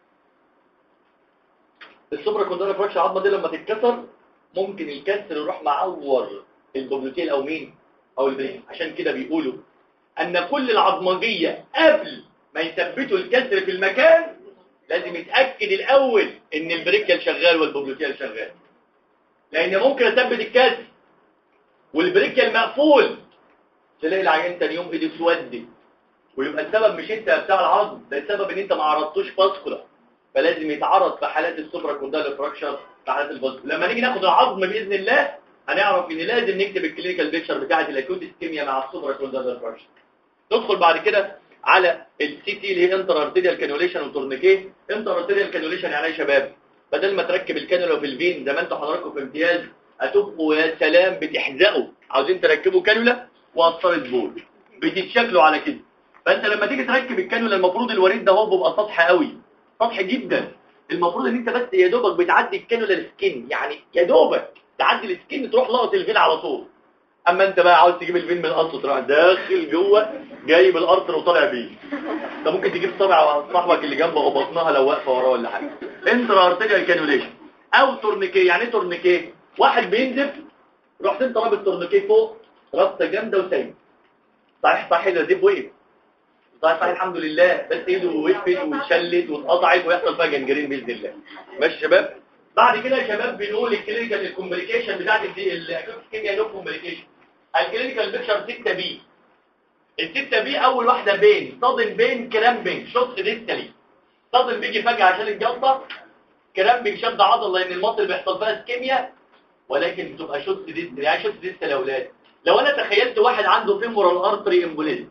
A: السوبرا كوندايلر فراكشر العظمه دي لما تتكسر ممكن الكسر يروح معور البابلوتيه او مين او البريكيال. عشان كده بيقولوا ان كل العظمجيه قبل ما يثبتوا الكسر في المكان لازم يتاكد الاول ان البريكيال شغال والبابلوتيال شغال، لان ممكن اثبت الكسر والبريكيال مقفول تلاقي العيان تاني يوم ايده اسودت، ويبقى السبب مش انت بتاع العظم، ده السبب ان انت ما عرضتوش فاسكولا. فلازم يتعرض في حالات السوبرا كوندايلر فراكشر، في حالات الفاسكولا. لما نيجي ناخد العظم باذن الله هنعرف ان لازم نكتب الكلينيكال بيكتشر بتاعه الاكيوت اسكيميا مع السوبرا كوندايلر فراكشر. ندخل بعد كده على السي تي اللي هي انتر ارتيريال كانيوليشن وتورنيكيه. انتر ارتيريال كانيوليشن يعني ايه يا شباب؟ بدل ما تركب الكانولا في الفين زي ما انتوا حضراتكم في امتياز هتبقوا يا سلام بتحزقوا عاوزين تركبوا كانولا وقصرة بول، بتتشكلوا على كده. فانت لما تيجي تركب الكانولا المفروض الوريد ده هو بيبقى سطح قوي، سطح جدا. المفروض ان انت بس يا دوبك بتعدي الكانولا السكين، يعني يا دوبك تعدي السكين تروح لقط الفين على طول. اما انت بقى عاوز تجيب الفين من القصر تروح داخل جوه جايب القطر وطالع بيه. انت ممكن تجيب صابع صاحبك اللي جنبه وبطنها لو واقفه وراه ولا حاجه. انترا ارتيريال كانيوليشن او تورنيكيه. يعني ايه تورنيكيه؟ واحد بينزف رحت انت رابط تورنيكيه فوق رابطه جامده وسايب. صحيح الزيب وقف، صحيح الحمد لله، بس ايده وقفت واتشلت واتقطعت ويحصل فيها جنجرين باذن الله. ماشي يا شباب؟ بعد كده يا شباب بنقول الكلينيكال الكومبليكيشن بتاعت الاكيوت كيميا نو كومبليكيشن. الكلينيكال بيكتشر 6 بي. ال6 بي اول واحده بين صادم بين كرامبنج شوت ديستالي. صادم بيجي فجاه عشان الجلطه، كرامبنج شد عضله لان المصل بيحصل فيها اسكيميا، ولكن بتبقى شوت ديستالي. يعني شوت ديستالي يا اولاد لو انا تخيلت واحد عنده فيمورال ارتري امبوليزم،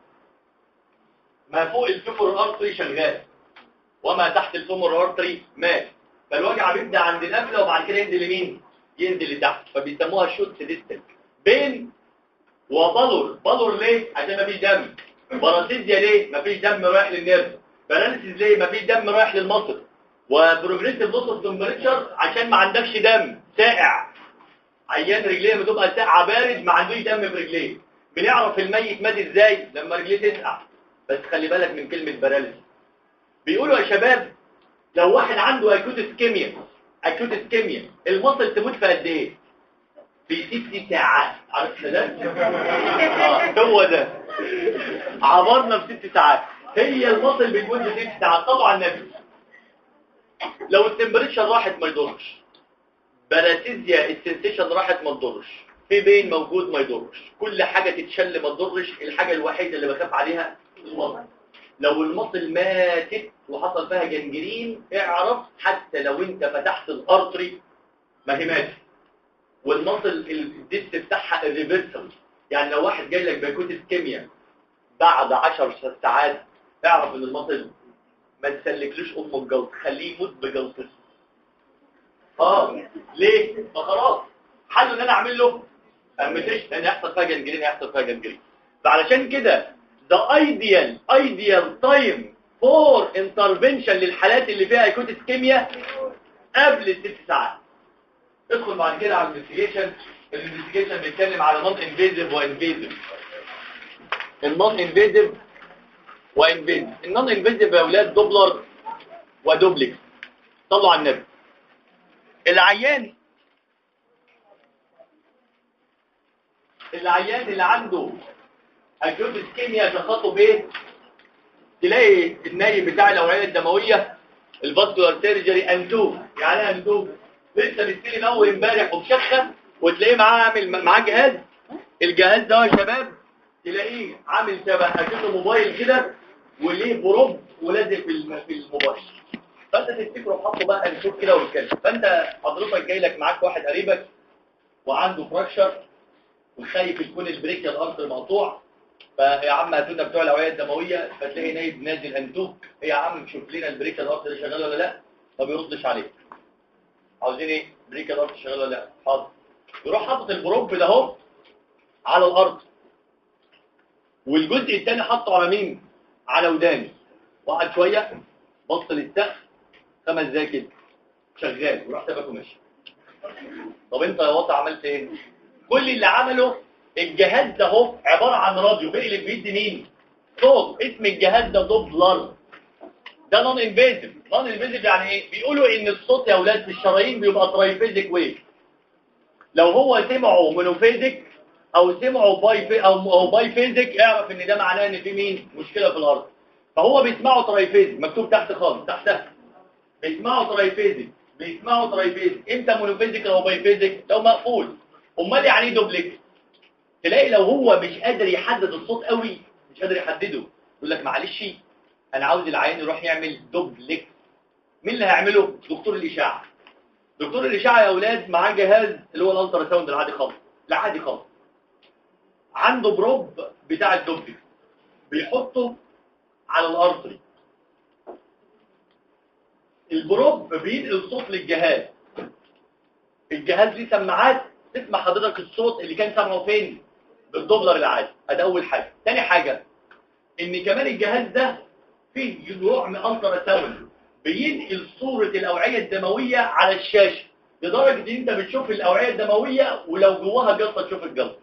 A: ما فوق الفيمورال ارتري شغال وما تحت الفيمورال ارتري مات، فالوجع بيبدا عند القفله وبعد كده ينزل لمين؟ ينزل لتحت، فبيسموها شوت ديستالي. بين وبالور ليه؟ عشان مفيش دم. باراسيزيا ليه؟ مفيش دم رايح للنيرف. باراليسيس ليه؟ مفيش دم رايح للمصل. وبروجريسيف لوس اوف تمبريتشر عشان ما عندكش دم ساقع. عيان رجليه بتبقى ساقعه بارد ما عندوش دم في رجليه. بنعرف الميت مات ازاي؟ لما رجليه تسقع. بس خلي بالك من كلمه باراليسيس. بيقولوا يا شباب لو واحد عنده اكيوت اسكيميا المصل تموت في قد ايه؟ في 6 ساعات. عارف ده؟ هو ده عبرنا في 6 ساعات. هي المصل بتموت في 6 ساعات. طبعا النفس لو التمبريتشر راحت ما يضرش، باراسيزيا السنسيشن راحت ما تضرش، في بين موجود ما يضرش، كل حاجه تتشل ما تضرش. الحاجه الوحيده اللي بخاف عليها المصل. لو المصل ماتت وحصل فيها جنجرين اعرف حتى لو انت فتحت الارتري ما هي ماتت. والمصل الديست بتاعها الريفرسال. يعني لو واحد جاي لك باكوت اسكيميا بعد 10 ساعات اعرف ان المصل ما تسلكلوش الجلط، خليه يموت بجلطته. ليه؟ فخلاص حله ان انا اعمل له امتش ان يحصل فيها جنجرين. فعلشان كده the ideal time for intervention للحالات اللي فيها اكوت اسكيميا قبل 6 ساعات. ادخل بعد كده على الانفستيجيشن. الانفستيجيشن بيتكلم على نون انفيزيف وانفيزيف. النون انفيزيف وانفيزيف. النون انفيزيف يا اولاد دوبلر ودوبلكس. صلوا على النبي. العيان اللي عنده اكيوت اسكيميا شخصه بايه؟ تلاقي النايب بتاع الاوعيه الدمويه الفاسكولار سيرجري انتوب. يعني انتوب لسه مستلم اول امبارح ومشخن، وتلاقيه معاه جهاز. الجهاز ده يا شباب تلاقيه عامل شبه اكنه موبايل كده وليه بروب ولازق في الموبايل. فانت تفتكره وحطه بقى نشوف كده ويتكلم. فانت حضرتك جاي لك معاك واحد قريبك وعنده فراكشر وخايف يكون البريكيال ارتر مقطوع، فيا عم هاتوا لنا بتوع الاوعيه الدمويه، فتلاقي نايب نازل انتوك، إيه يا عم شوف لنا البريكيال ارتر شغال ولا لا، ما بيردش عليك. عاوزين ايه؟ بريكيال ارتر شغال ولا لا؟ حاضر. يروح حاطط البروب ده اهو على الارض، والجزء الثاني حاطه على مين؟ على وداني. وقعد شويه بص للسقف 5 دقايق كده شغال وراح سابك ومشي. طب انت يا وطا عملت ايه؟ كل اللي عمله الجهاز ده اهو عباره عن راديو بيقلب بيدي مين؟ صوت. اسم الجهاز ده دوبلر. ده نون انفيزيف. نون انفيزيف يعني ايه؟ بيقولوا ان الصوت يا اولاد في الشرايين بيبقى ترايفيزيك ويف. لو هو سمعه مونوفيزيك او سمعه باي فيزيك اعرف ان ده معناه ان في مين؟ مشكله في الارض. فهو بيسمعه ترايفيزيك، مكتوب تحت خالص تحتها بيسمعه ترايفيزيك. بيسمعه ترايفيزيك. امتى مونوفيزيك او باي فيزيك؟ لو مقفول. امال يعني ايه دوبليك؟ تلاقي لو هو مش قادر يحدد الصوت قوي، مش قادر يحدده، يقول لك معلش انا عاوز العيان يروح يعمل دوبليك. مين اللي هيعمله؟ دكتور الاشعه. دكتور الاشعه يا اولاد معاه جهاز اللي هو الالترا ساوند العادي خالص. العادي خالص. عنده بروب بتاع الدوبليك بيحطه على الارتري. البروب بينقل صوت للجهاز. الجهاز ليه سماعات تسمع حضرتك الصوت اللي كان سامعه فين؟ بالدوبلر العادي. ادي اول حاجه. ثاني حاجه ان كمان الجهاز ده فيه نوع من الترا ساوند بينقل صوره الاوعيه الدمويه على الشاشه، لدرجه ان انت بتشوف الاوعيه الدمويه ولو جواها جلطه تشوف الجلطه.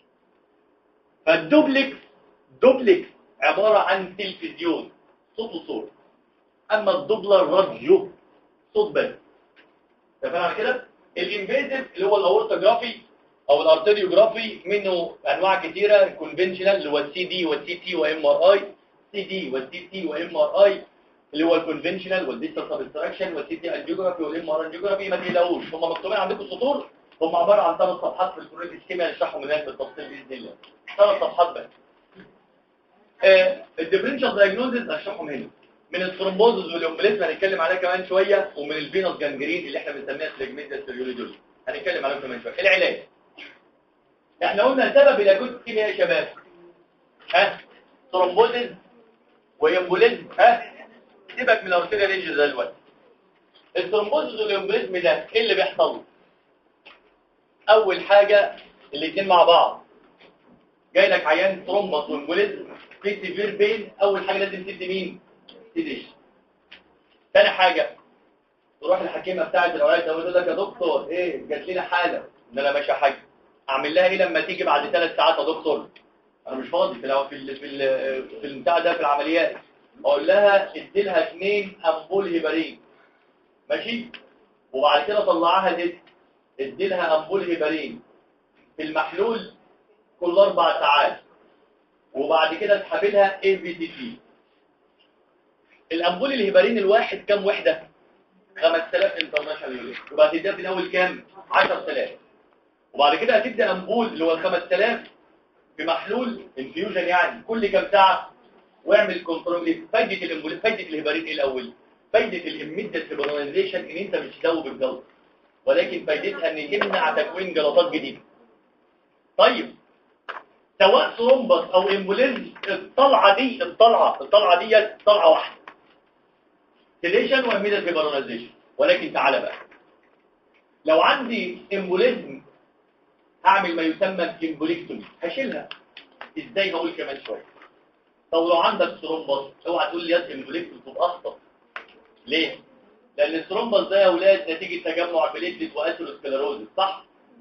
A: فالدوبلكس عباره عن تلفزيون صوت وصوره، اما الدوبلر راديو صوت بس. تفهم على كده؟ الانفيزيف اللي هو الاورتوجرافي او الارتريوجرافي منه انواع كتيره. كونفنشنال اللي هو السي دي والسي تي وام ار اي. سي دي والسي تي وام ار اي اللي هو الكونفنشنال والديستال سبستراكشن والسي تي انجيوجرافي والام ار انجيوجرافي. ما تقلقوش هم مكتوبين عندكم السطور، هم عباره عن 3 صفحات في الكوريت سكيما نشرحهم هناك بالتفصيل باذن الله. 3 صفحات بس. الديفرنشال دايجنوزز هشرحهم هنا. من الثرومبوزز والامبليزم هنتكلم عليها كمان شويه، ومن الفينوس جانجرين اللي احنا بنسميها سليجمنتال سيريولوجي هنتكلم عليهم كمان شويه. العلاج احنا قلنا سبب الاكوت اسكيميا يا شباب ثرومبوزز وامبوليزم. سيبك من الارتيريال رينج ده دلوقتي. الثرومبوزز والامبوليزم ده ايه اللي بيحصل؟ اول حاجه الاثنين مع بعض. جاي لك عيان ثرومبوس وامبوليزم في سيفير بين، اول حاجه لازم تدي مين؟ تديش. ثاني حاجه تروح الحكيمه بتاعه الاوعيه تقول لك يا دكتور ايه جات لنا حاله ان انا ماشي حاجه، اعمل لها ايه لما تيجي بعد 3 ساعات يا دكتور؟ انا مش فاضي في البتاع ده في العمليات. اقول لها ادي لها 2 امبول هيبارين ماشي، وبعد كده طلعها الاسم ادي لها امبول هيبارين في المحلول كل 4 ساعات، وبعد كده اسحب لها اي في تي تي. الامبول الهيبارين الواحد كام وحده؟ 5000 انترناشونال يونت. يبقى هتديها في الاول كام؟ 10000. وبعد كده هتدي امبول اللي هو ال 5000 بمحلول انفيوجن يعني كل كام ساعه، واعمل كنترول. فايده الامبول فايده الهيبارين ايه الاول؟ فايده الاميديت فيبراليزيشن ان انت مش تدوب الجلطه، ولكن فايدتها ان تمنع تكوين جلطات جديده. طيب سواء ثرومبس او امبوليزم الطلعه دي طلعه واحده سيليشن واميديت فيبراليزيشن. ولكن تعالى بقى لو عندي امبوليزم هعمل ما يسمى الامبوليكتومي، هشيلها ازاي؟ هقول كمان شويه. طب لو عندك ثرومبس اوعى تقول لي يا امبوليكتومي تبقى اخطر. ليه؟ لان الثرومبس ده يا اولاد نتيجه تجمع بليتلت واثيروسكليروزس صح؟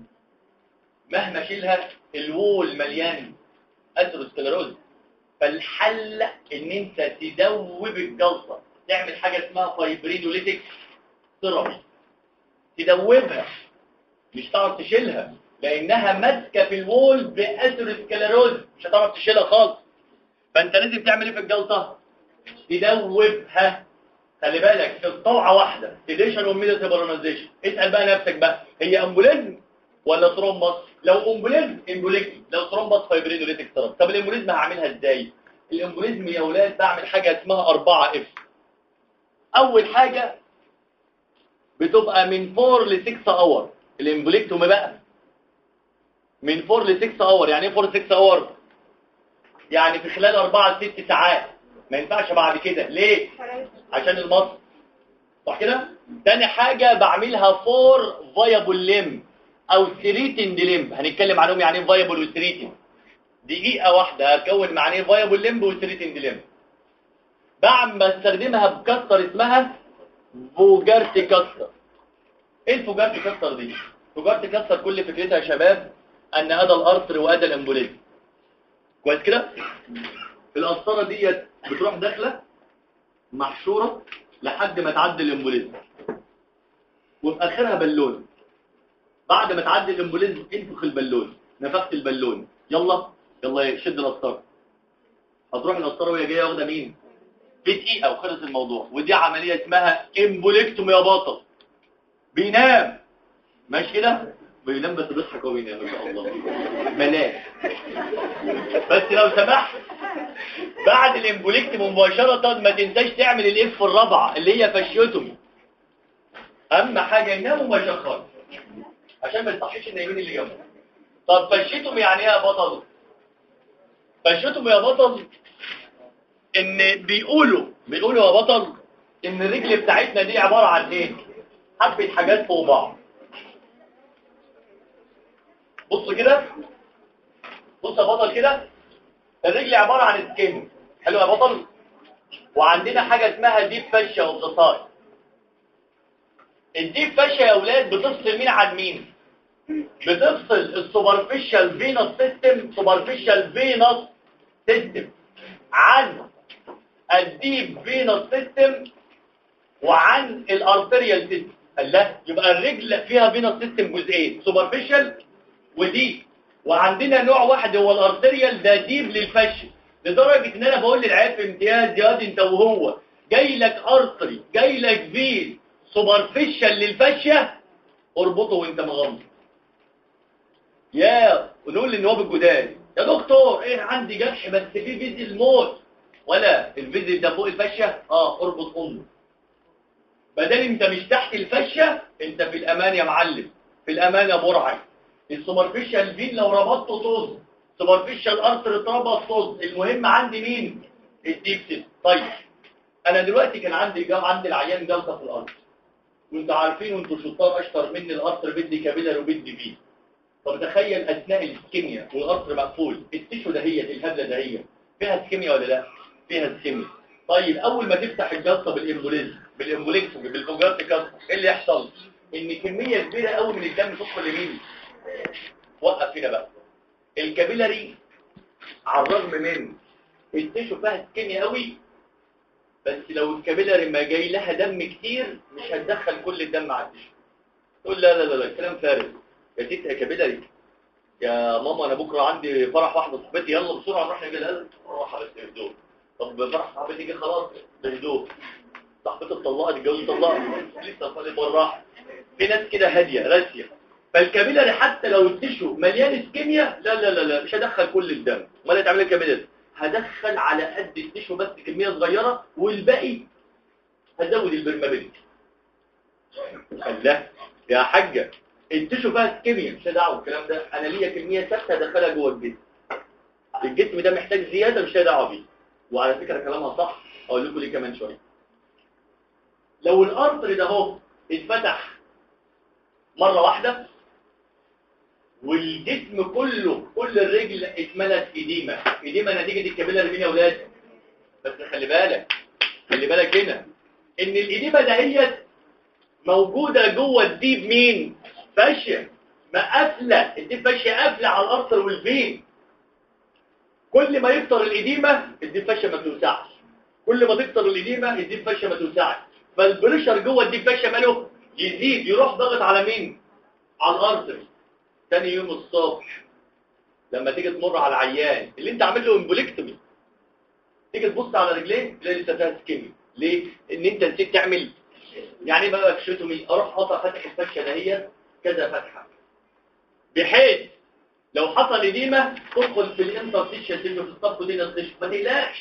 A: مهما اشيلها الوول مليان اثيروسكليروزس. فالحل ان انت تدوب الجلطه، تعمل حاجه اسمها فايبرينوليتيك ثيرابي. تدوبها مش هتعرف تشيلها لانها ماسكه في الوول باثيروسكليروزس، مش هتعرف تشيلها خالص. فانت لازم تعمل ايه في الجلطه؟ تدوبها. خلي بالك الطلعه واحده سيديشن وميديت هيبرونايزيشن. اسال بقى نفسك بقى هي امبوليزم ولا ثرومبس؟ لو امبوليزم امبوليكتومي، لو ثرومبس فايبرينوليتيك ثيرابي. طب الامبوليزم هعملها ازاي؟ الامبوليزم يا اولاد بعمل حاجه اسمها 4 اف. اول حاجه بتبقى من 4 ل 6 اور الامبوليكتومي بقى من 4 ل 6 اور. يعني ايه 4 ل 6 اور؟ يعني في خلال 4 ل 6 ساعات، ما ينفعش بعد كده. ليه؟ عشان المصل، صح كده؟ تاني حاجه بعملها 4 فايبل ليم او ستريتند ليم، هنتكلم عنهم يعني ايه فايبل وستريتند. دقيقه واحده هكون معنى ايه فايبل ليم وستريتند ليم. بعد ما استخدمها بكسر اسمها فوجارت كسر. ايه الفوجارت كسر دي؟ فوجارت كسر كل فكرتها يا شباب ان ادى الارتر وادى الامبوليزم. كويس كده؟ القسطره ديت بتروح داخله محشوره لحد ما تعدي الامبوليزم، وفي اخرها بالون. بعد ما تعدي الامبوليزم انفخ البالون. نفخت البالون، يلا شد القسطره. هتروح القسطره وهي جايه واخده مين؟ في دقيقه وخلص الموضوع. ودي عمليه اسمها امبوليكتوم يا بطل. بينام ماشي كده، بينام بس بيضحك وهو بينام ما شاء الله ملاك. بس لو سمحت بعد الامبوليكتوم مباشره ما تنساش تعمل الاف الرابعه اللي هي فاشيوتومي. اهم حاجه يناموا ما يشخرش عشان ما يصحيش النايمين اللي جنبه. طب فاشيوتومي يعني ايه يا بطل؟ فاشيوتومي يا بطل ان بيقولوا يا بطل ان الرجل بتاعتنا دي عباره عن ايه؟ حبه حاجات فوق بعض. بص كده، بص يا بطل كده، الرجل عباره عن سكين. حلو يا بطل. وعندنا حاجه اسمها ديب فاشيا اوف ذا سايد. الديب فاشيا يا اولاد بتفصل مين عن مين؟ بتفصل السوبرفيشال فينوس سيستم عن الديب فينوس سيستم وعن الارتريال سيستم. الله، يبقى الرجل فيها فينوس سيستم جزئين، سوبرفيشال وديب. وعندنا نوع واحد هو الارتريال، ده ديب للفشل. لدرجه ان انا بقول للعيال في امتياز يا انت وهو جاي لك ارتري جاي لك فين سوبرفيشال للفاشيه اربطه وانت مغمض. يا ونقول للنواب الجداد يا دكتور ايه عندي جرح بس فيه فيزل موت، ولا الفيزل ده فوق الفاشيه اربط امه. بدل انت مش تحت الفاشيه انت في الامان يا معلم، في الامان يا برعي. السوبرفيشال فين لو ربطته طز، سوبرفيشال ارتر اتربط طز. المهم عندي مين؟ الديبسيس. طيب انا دلوقتي كان عندي العيان جلطه في الارض، وانتوا عارفين وانتوا شطار اشطر مني الارتر بدي كابيلر وبدي فيه. طب تخيل اثناء الاسكيميا والارتر مقفول، التيشو دهيت الهبله دهيت فيها اسكيميا ولا لا؟ فيها اسكيميا. طيب اول ما تفتح الجلطه بالامبوليزم بالفوجارت كسر، ايه اللي يحصل؟ ان كميه كبيره قوي من الدم تدخل لمين؟ وقف هنا بقى. الكابيلاري على الرغم من التيشو فيها اسكيميا قوي، بس لو الكابيلاري ما جاي لها دم كتير مش هتدخل كل الدم على التيشو. تقول لا لا لا كلام فارغ يا تيتا يا كابيلاري. يا ماما انا بكره عندي فرح واحده صاحبتي، يلا بسرعه نروح نجي لها. روح بس بهدوء. طب فرح صاحبتي جه خلاص بهدوء. صاحبتي اتطلقت اتجوزت اتطلقت لسه طالب بالراحه. في ناس كده هاديه راسيه. فالكابيلاري حتى لو التيشو مليان اسكيميا لا لا لا لا مش هدخل كل الدم. امال هتعمل ايه الكابيلاري؟ هدخل على قد التيشو بس كميه صغيره والباقي هزود البرمابيلتي. الله يا حاجه التيشو فيها اسكيميا مش دعوه الكلام ده، انا ليا كميه ثابته ادخلها جوه الجسم. الجسم ده محتاج زياده مش دعوه بيه. وعلى فكره كلامها صح، اقول لكم ليه كمان شويه. لو الارتر ده اهو اتفتح مره واحده والجسم كله كل الرجل اتملت اديمه نتيجه الكابيلاري مين يا اولاد؟ بس خلي بالك هنا ان الاديمه دهيت موجوده جوه الديب مين؟ فاشيه مقفله. الديب فاشيه قافله على الارتر والفين. كل ما يكتر الاديمه الديب فاشيه ما توسعش، كل ما تكتر الاديمه الديب فاشيه ما توسعش. فالبريشر جوه الديب فاشيه ماله يزيد، يروح ضغط على مين؟ على الارتر. ثاني يوم الصبح لما تيجي تمر على العيان اللي انت عامل له امبوليكتومي، تيجي تبص على رجليه تلاقي لسه فيها سكيمي. ليه؟ ان انت نسيت تعمل يعني بقى فاشيوتومي. اروح قاطع فتح الفشه دهيت كذا فتحه بحيث لو حصل اديمه تدخل في الانترستيشن في الصف دي ما تقلقش.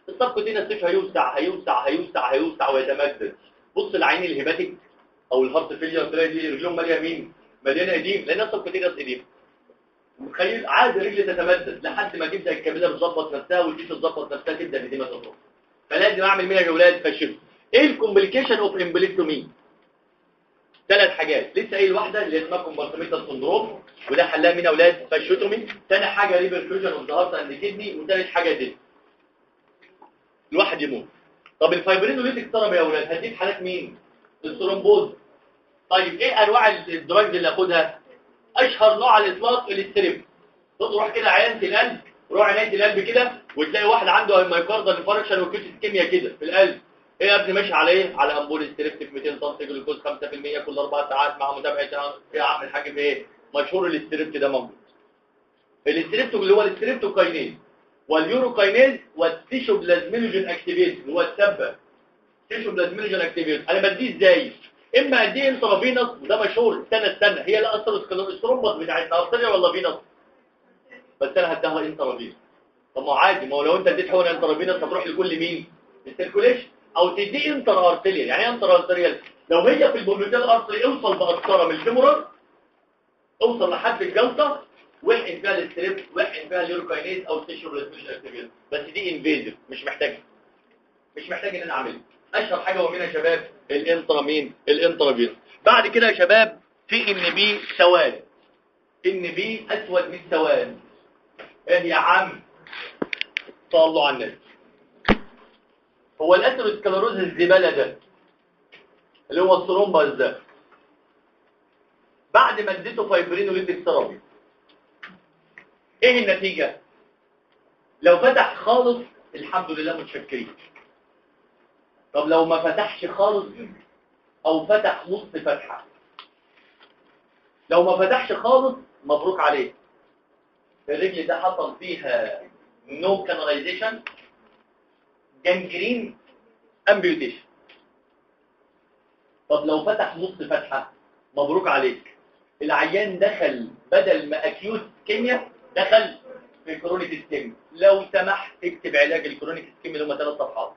A: السبكوتينس تيشو هيوسع ويتمدد. بص العين الهيباتيك او الهارت فيلير تلاقي دي رجلهم ماليه مين؟ مليانه اديم، لان السبكوتينس اديم. متخيل؟ عادي رجل تتمدد لحد ما تبدا الكبده تظبط نفسها والتيشو تظبط نفسها تبدا الاديمه تخرج. فلازم اعمل منها جولات فشل. ايه الكومبليكيشن اوف امبليكتومي؟ 3 حاجات لسه قايل واحده اللي اسمها كومبارتمنتال سندروم، وده حلها مين يا اولاد؟ فاشوتومي. ثاني حاجه ريبركوجن اوف ذا هارت اند كيدني، وثالث حاجه دي الواحد يموت. طب الفايبرينوليتيك ثيرابي يا اولاد هتجيب حالات مين؟ الثرومبوز. طيب ايه انواع الدراجز اللي اخدها؟ اشهر نوع على الاطلاق الاستريب. تروح كده عيانه القلب، روح عنايه القلب كده وتلاقي واحد عنده مايكاردال انفاركشن وكيوتس كيميا كده في القلب. ايه يا ابني ماشي على ايه؟ على امبول استريبت في 200 سم جلوكوز 5% كل 4 ساعات مع متابعه ايه يا عم الحاج في ايه؟ مشهور الاستريبت ده موجود. الاستريبت اللي هو الاستريبتوكاينيز واليوروكاينيز والتيشو بلازمينوجين اكتيفيت اللي هو السبه. تيشو بلازمينوجين اكتيفيت انا بديه ازاي؟ اما اديه انترافينوس وده مشهور. استنى هي الثرومبوس بتاعتنا ارتريا ولا فينوس؟ بس انا هديها انترافينوس. طب ما عادي، ما هو لو انت اديت حقن انترافينوس هتروح لكل مين؟ السيركوليشن. او تديه انتر ارتريال. يعني ايه انتر ارتريال؟ لو هي في البوبليتال ارتري اوصل بقسطره من الفيمورال، اوصل لحد الجلطه واحقن فيها الاستريب واحقن فيها اليوروكاينيز او التيشو بلازمينوجين اكتيفيت. بس دي انفيزيف مش محتاج ان انا اعملها. اشهر حاجه ومنها يا شباب الانترامين الانترافينوس. بعد كده يا شباب في ان بي سواد. ان بي اسود من سواد. ايه يا عم؟ صلوا على النبي. هو الاثيروسكليروز الزباله ده اللي هو الثرومباز ده بعد ما اديته فايبرينوليتيك ثيرابي ايه النتيجه؟ لو فتح خالص الحمد لله متشكرين. طب لو ما فتحش خالص او فتح نص فتحه، لو ما فتحش خالص مبروك عليك. الرجل ده حصل فيها نو كاناليزيشن جانجرين امبيوتيشن. طب لو فتح نص فتحه مبروك عليك. العيان دخل بدل ما اكيوت كيميا دخل في كرونيك اسكيميا. لو سمحت اكتب علاج الكرونيك اسكيميا اللي هم 3 صفحات.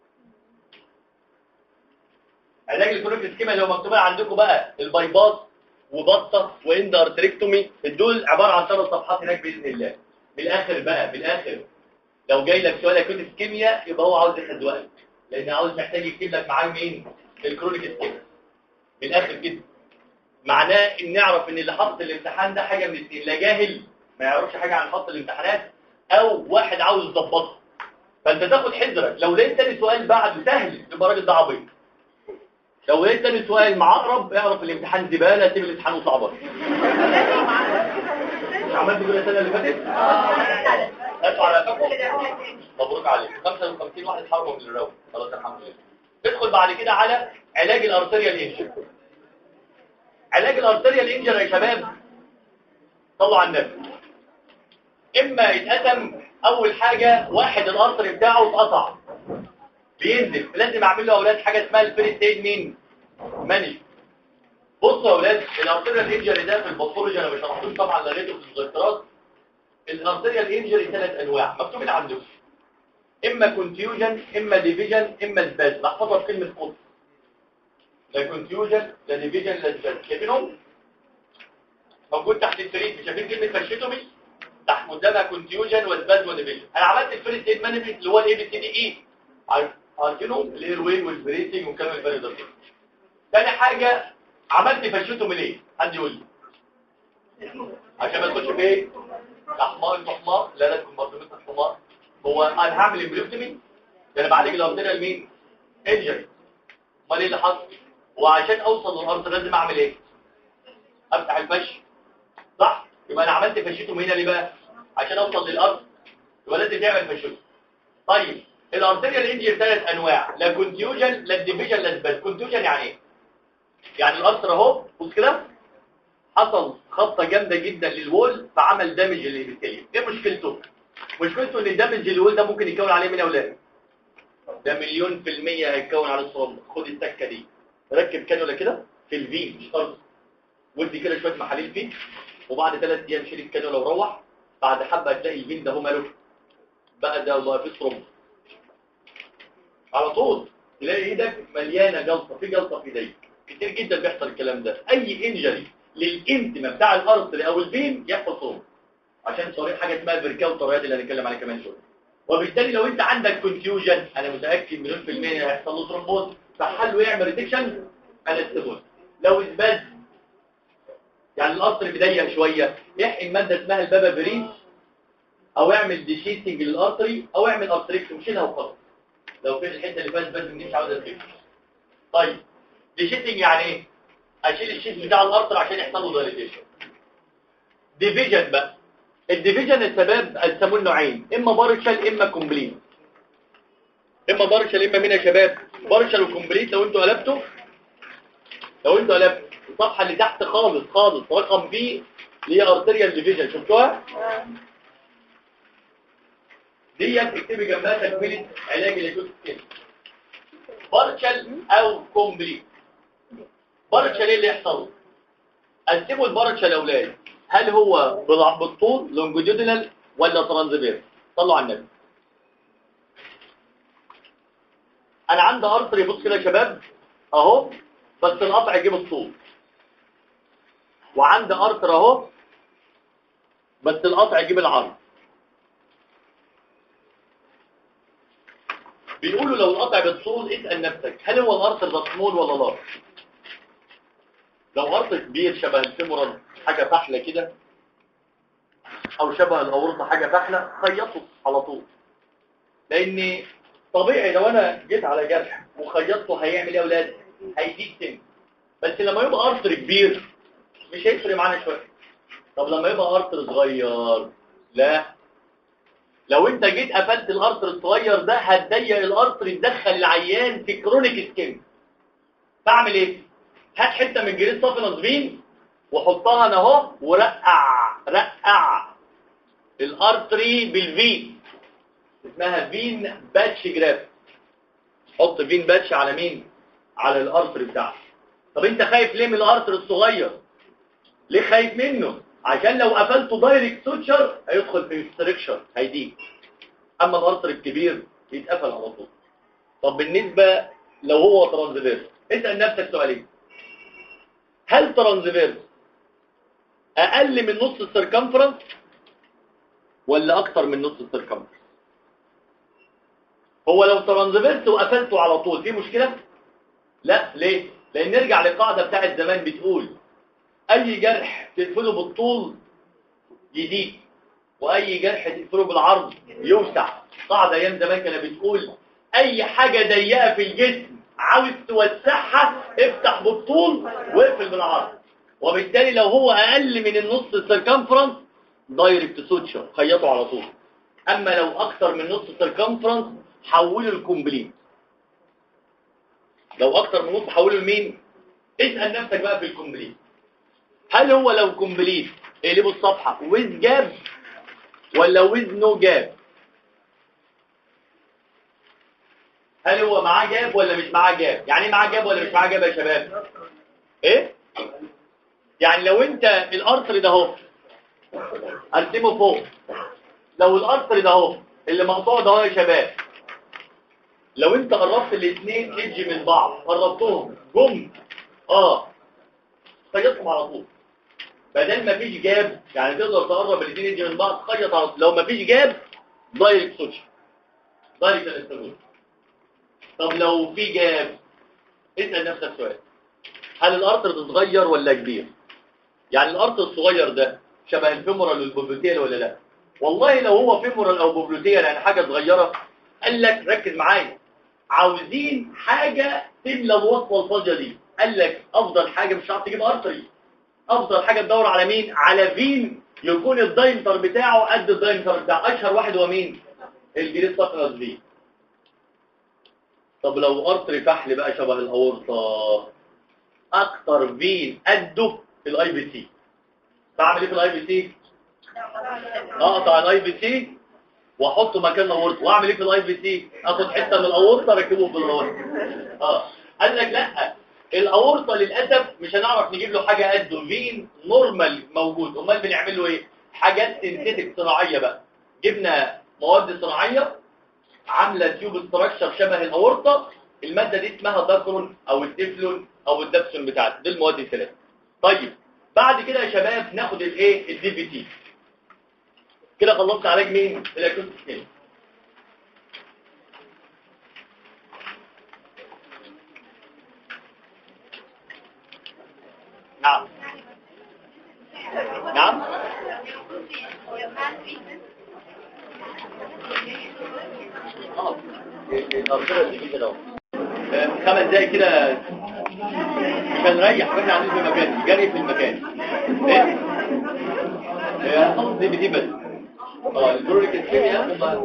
A: علاج الكرونيك اسكيميا اللي هو مكتوبه عندكم بقى البايباس وبطه واند ارتريكتومي، دول عباره عن 3 صفحات هناك باذن الله. بالاخر بقى بالاخر لو جاي لك سؤال اكيوت اسكيميا يبقى هو عاوز ياخد وقت، لان عاوز محتاج يكتب لك معاه مين؟ الكرونيك اسكيميا. بالاخر كده معناه ان نعرف ان اللي حط الامتحان ده حاجه من الاثنين، لا جاهل ما يعرفش حاجه عن خط الامتحانات او واحد عاوز يظبطها. فانت تاخد حذرك. لو لقيت تاني سؤال بعده سهل يبقى الراجل ده عبيط. لو لقيت تاني سؤال معقرب اعرف الامتحان زباله سيب الامتحان وطلع بره. مش عملت كده السنه اللي فاتت؟ ادفع على فكره. مبروك عليك 55 واحد اتحرموا من الراوند خلاص الحمد لله. ندخل بعد كده على علاج الارتريال انجر. علاج الارتريال انجر يا شباب طلعوا على النبي. اما يتقسم اول حاجه واحد الارتري بتاعه اتقطع بينزل، لازم اعمل له يا اولاد حاجه اسمها الفيرست ايد مين؟ مانج. بصوا يا اولاد الارتريال انجري ده في الباثولوجي انا مش هحطوش طبعا لغيته في المذكرات. الارتريال انجري 3 انواع مكتوبين عندكم. اما كونتيوجن اما ديفيجن اما سباز. محفظه بكلمه قطب. لا كونتيوجن لا ديفيجن لا سباز. شايفينهم؟ موجود تحت الفريد. مش شايفين كلمه فاشيتومي؟ تحت قدامها كونتيوجن وسباز وديفيجن. انا عملت الفيرست ايد مانجمنت اللي هو الاي بي سي دي اي. عارفينهم؟ الاير واي والبريسنج والكلام الفارغ ده. تاني حاجه عملت فاشيتومي ليه؟ حد يقول لي. عشان ما تخش في ايه؟ حمار لا تكون مرتبط الحمار. هو انا هعمل امبريوتومي ده انا بعالج الارتريال مين؟ انجري. امال ايه اللي حصل؟ وعشان اوصل للارض لازم اعمل ايه؟ افتح الفش صح؟ يبقى انا عملت فاشيتومي هنا ليه بقى؟ عشان اوصل للارض يبقى لازم تعمل فاشيتومي. طيب الارتريال انجري 3 انواع، لا كونتيوجن لا ديفيجن لا سباز. كونتيوجن يعني ايه؟ يعني الارتر اهو بص كده حصل خبطه جامده جدا للوول فعمل دامج للابيثيليوم. ايه مشكلته؟ مشكلته ان الدامج للوول ده ممكن يكون عليه من اولاد ده 100% هيتكون على الصوم. خد التكه دي ركب كانولا كده في الفين مش طرد ودي كده شويه محاليل فيه وبعد 3 ايام شيل الكانولا وروح. بعد حبه هتلاقي الفين ده هو ماله بقى ده والله في صوم على طول تلاقي ايدك مليانه جلطه، في جلطه في ايديك. كتير جدا بيحصل الكلام ده. اي انجري للانتما بتاع الارتري او الفين يحصل صوم، عشان طريق حاجه اسمها فيركاوتريات اللي هنتكلم عليها كمان شويه. وبالتالي لو انت عندك كونفيوجن، انا متاكد مليون في الميه هيحصل له ترومبوز، فحله يعمل ريدكشن انستيمول. لو اثبات يعني الارتري بيضيق شويه، يحقن ماده اسمها البابابرين، او اعمل ديشيتنج للارتري، او اعمل ارتريكتوم شيلها وخلاص. لو في الحته اللي فاتت بس مش عاوز اتكلم. طيب ديشيتنج يعني ايه؟ اشيل الشيت بتاع الارتر عشان يحصل له دايليتيشن. ديفيجن بقى، الديفيجن السبب قسموه نوعين، اما بارشال اما كومبليت. اما بارشال اما مين يا شباب؟ بارشال وكومبليت. لو انتوا قلبتوا الصفحه اللي تحت خالص رقم بي اللي هي ارتريال ديفيجن، شفتوها؟ ديت اكتبي جنبها تكمله علاج الاكوت سكين. بارشال او كومبليت. بارشال ايه اللي يحصل؟ قسموا البارشال يا اولاد، هل هو بالطول لونجيتودينال ولا ترانزفيرس؟ صلوا على النبي. انا عندي ارتري، بص كده يا شباب اهو، بس القطع يجيب الطول. وعندي ارتر اهو بس القطع يجيب العرض. بيقولوا لو القطع بالطول اسال نفسك، هل هو الارتر ده سمول ولا لارج؟ لو ارتر كبير شبه الفيمورال حاجه فحله كده، او شبه الاورطه حاجه فحله، خيطه على طول. لان طبيعي لو انا جيت على جرح وخيطته هيعمل ايه يا اولاد؟ هيزيد سن. بس لما يبقى ارتر كبير مش هيفرق معانا شويه. طب لما يبقى ارتر صغير، لا، لو انت جيت قفلت الارتر الصغير ده هتضيق الارتر، يدخل العيان في كرونيك سكين. بعمل ايه؟ هات حته من جريد صافي فين وحطها هنا اهو، ورقع الارتري بالفي، اسمها فين باتش جراف. حط فين باتش على مين؟ على الارتري بتاعك. طب انت خايف ليه من الارتري الصغير؟ ليه خايف منه؟ عشان لو قفلته دايركت سوتشر هيدخل في ستريكشر هيضيق. اما الارتري الكبير يتقفل على طول. طب بالنسبه لو هو ترانزفيرس، اسال نفسك سؤالين. هل ترانزفيرس اقل من نص السيركمفرنس ولا اكتر من نص السيركمفرنس؟ هو لو ترانزفيرس وقفلته على طول في مشكله؟ لا. ليه؟ لان نرجع للقاعده بتاعت زمان بتقول اي جرح تقفله بالطول يضيق، واي جرح تقفله بالعرض يوسع. قاعده ايام زمان كانت بتقول اي حاجه ضيقه في الجسم عاوز توسعها افتح بالطول واقفل بالعرض. وبالتالي لو هو اقل من النص سيركمفرنس دايركت سوتشر خيطه على طول. اما لو اكتر من نص سيركمفرنس حوله الكومبليت. لو اكتر من نص حوله لمين؟ اسال نفسك بقى في الكومبليت، هل هو لو كومبليت اقلبوا الصفحه ويز جاب ولا ويز نو جاب؟ هل هو معاه جاب ولا مش معاه جاب؟ يعني ايه معاه جاب ولا مش معاه جاب يا شباب؟ ايه؟ يعني لو انت الارتري ده اهو ارسمه فوق، لو الارتري ده اهو اللي مقطوع ده اهو يا شباب، لو انت قربت الاثنين ايدج من بعض، قربتهم جم خيطهم على طول. بدل ما فيش جاب يعني تقدر تقرب الاثنين ايدج من بعض، خيط على طول. لو ما فيش جاب دايركت سوتش، دايركت انستمول. طب لو في جاب اسال نفسك سؤال، هل الارتر ده صغير ولا كبير؟ يعني الارتر الصغير ده شبه الفيمورال والبوبلوتيال ولا لا؟ والله لو هو فيمورال او بوبلوتيال يعني حاجه صغيره، قال لك ركز معايا، عاوزين حاجه تملى الوصفه الفاضيه دي. قال لك افضل حاجه مش هتعرف تجيب ارتري، افضل حاجه تدور على مين؟ على فين يكون الدايمتر بتاعه قد الدايمتر بتاع اشهر واحد هو مين؟ الجريد ساكرس دي. طب لو ارتري فحل بقى شبه الاورطه، اكتر فين قده الاي بي سي. بعمل ايه في الاي بي سي؟ اقطع الاي بي سي واحطه مكان الاورطه. واعمل ايه في الاي بي سي؟ اخد حته من الاورطه اركبه في الاورطه. قال لك لا، الاورطه للاسف مش هنعرف نجيب له حاجه قده، فين نورمال موجود. امال بنعمل له ايه؟ حاجات سينثيتك صناعيه بقى. جبنا مواد صناعيه عامله تيوب ستراكشر شبه الاورطه، الماده دي اسمها داكرون او التeflon او الدابسون بتاعتها. دي المواد الثلاثه. طيب بعد كده يا شباب ناخد الايه الدي بي تي. كده خلصت علاج مين؟ الاكوستيك. نعم نعم خمس دقايق كده مش هنريح، واحنا قاعدين في المكان جري في المكان. ايه خلاص دي بس البروليك الكيمياء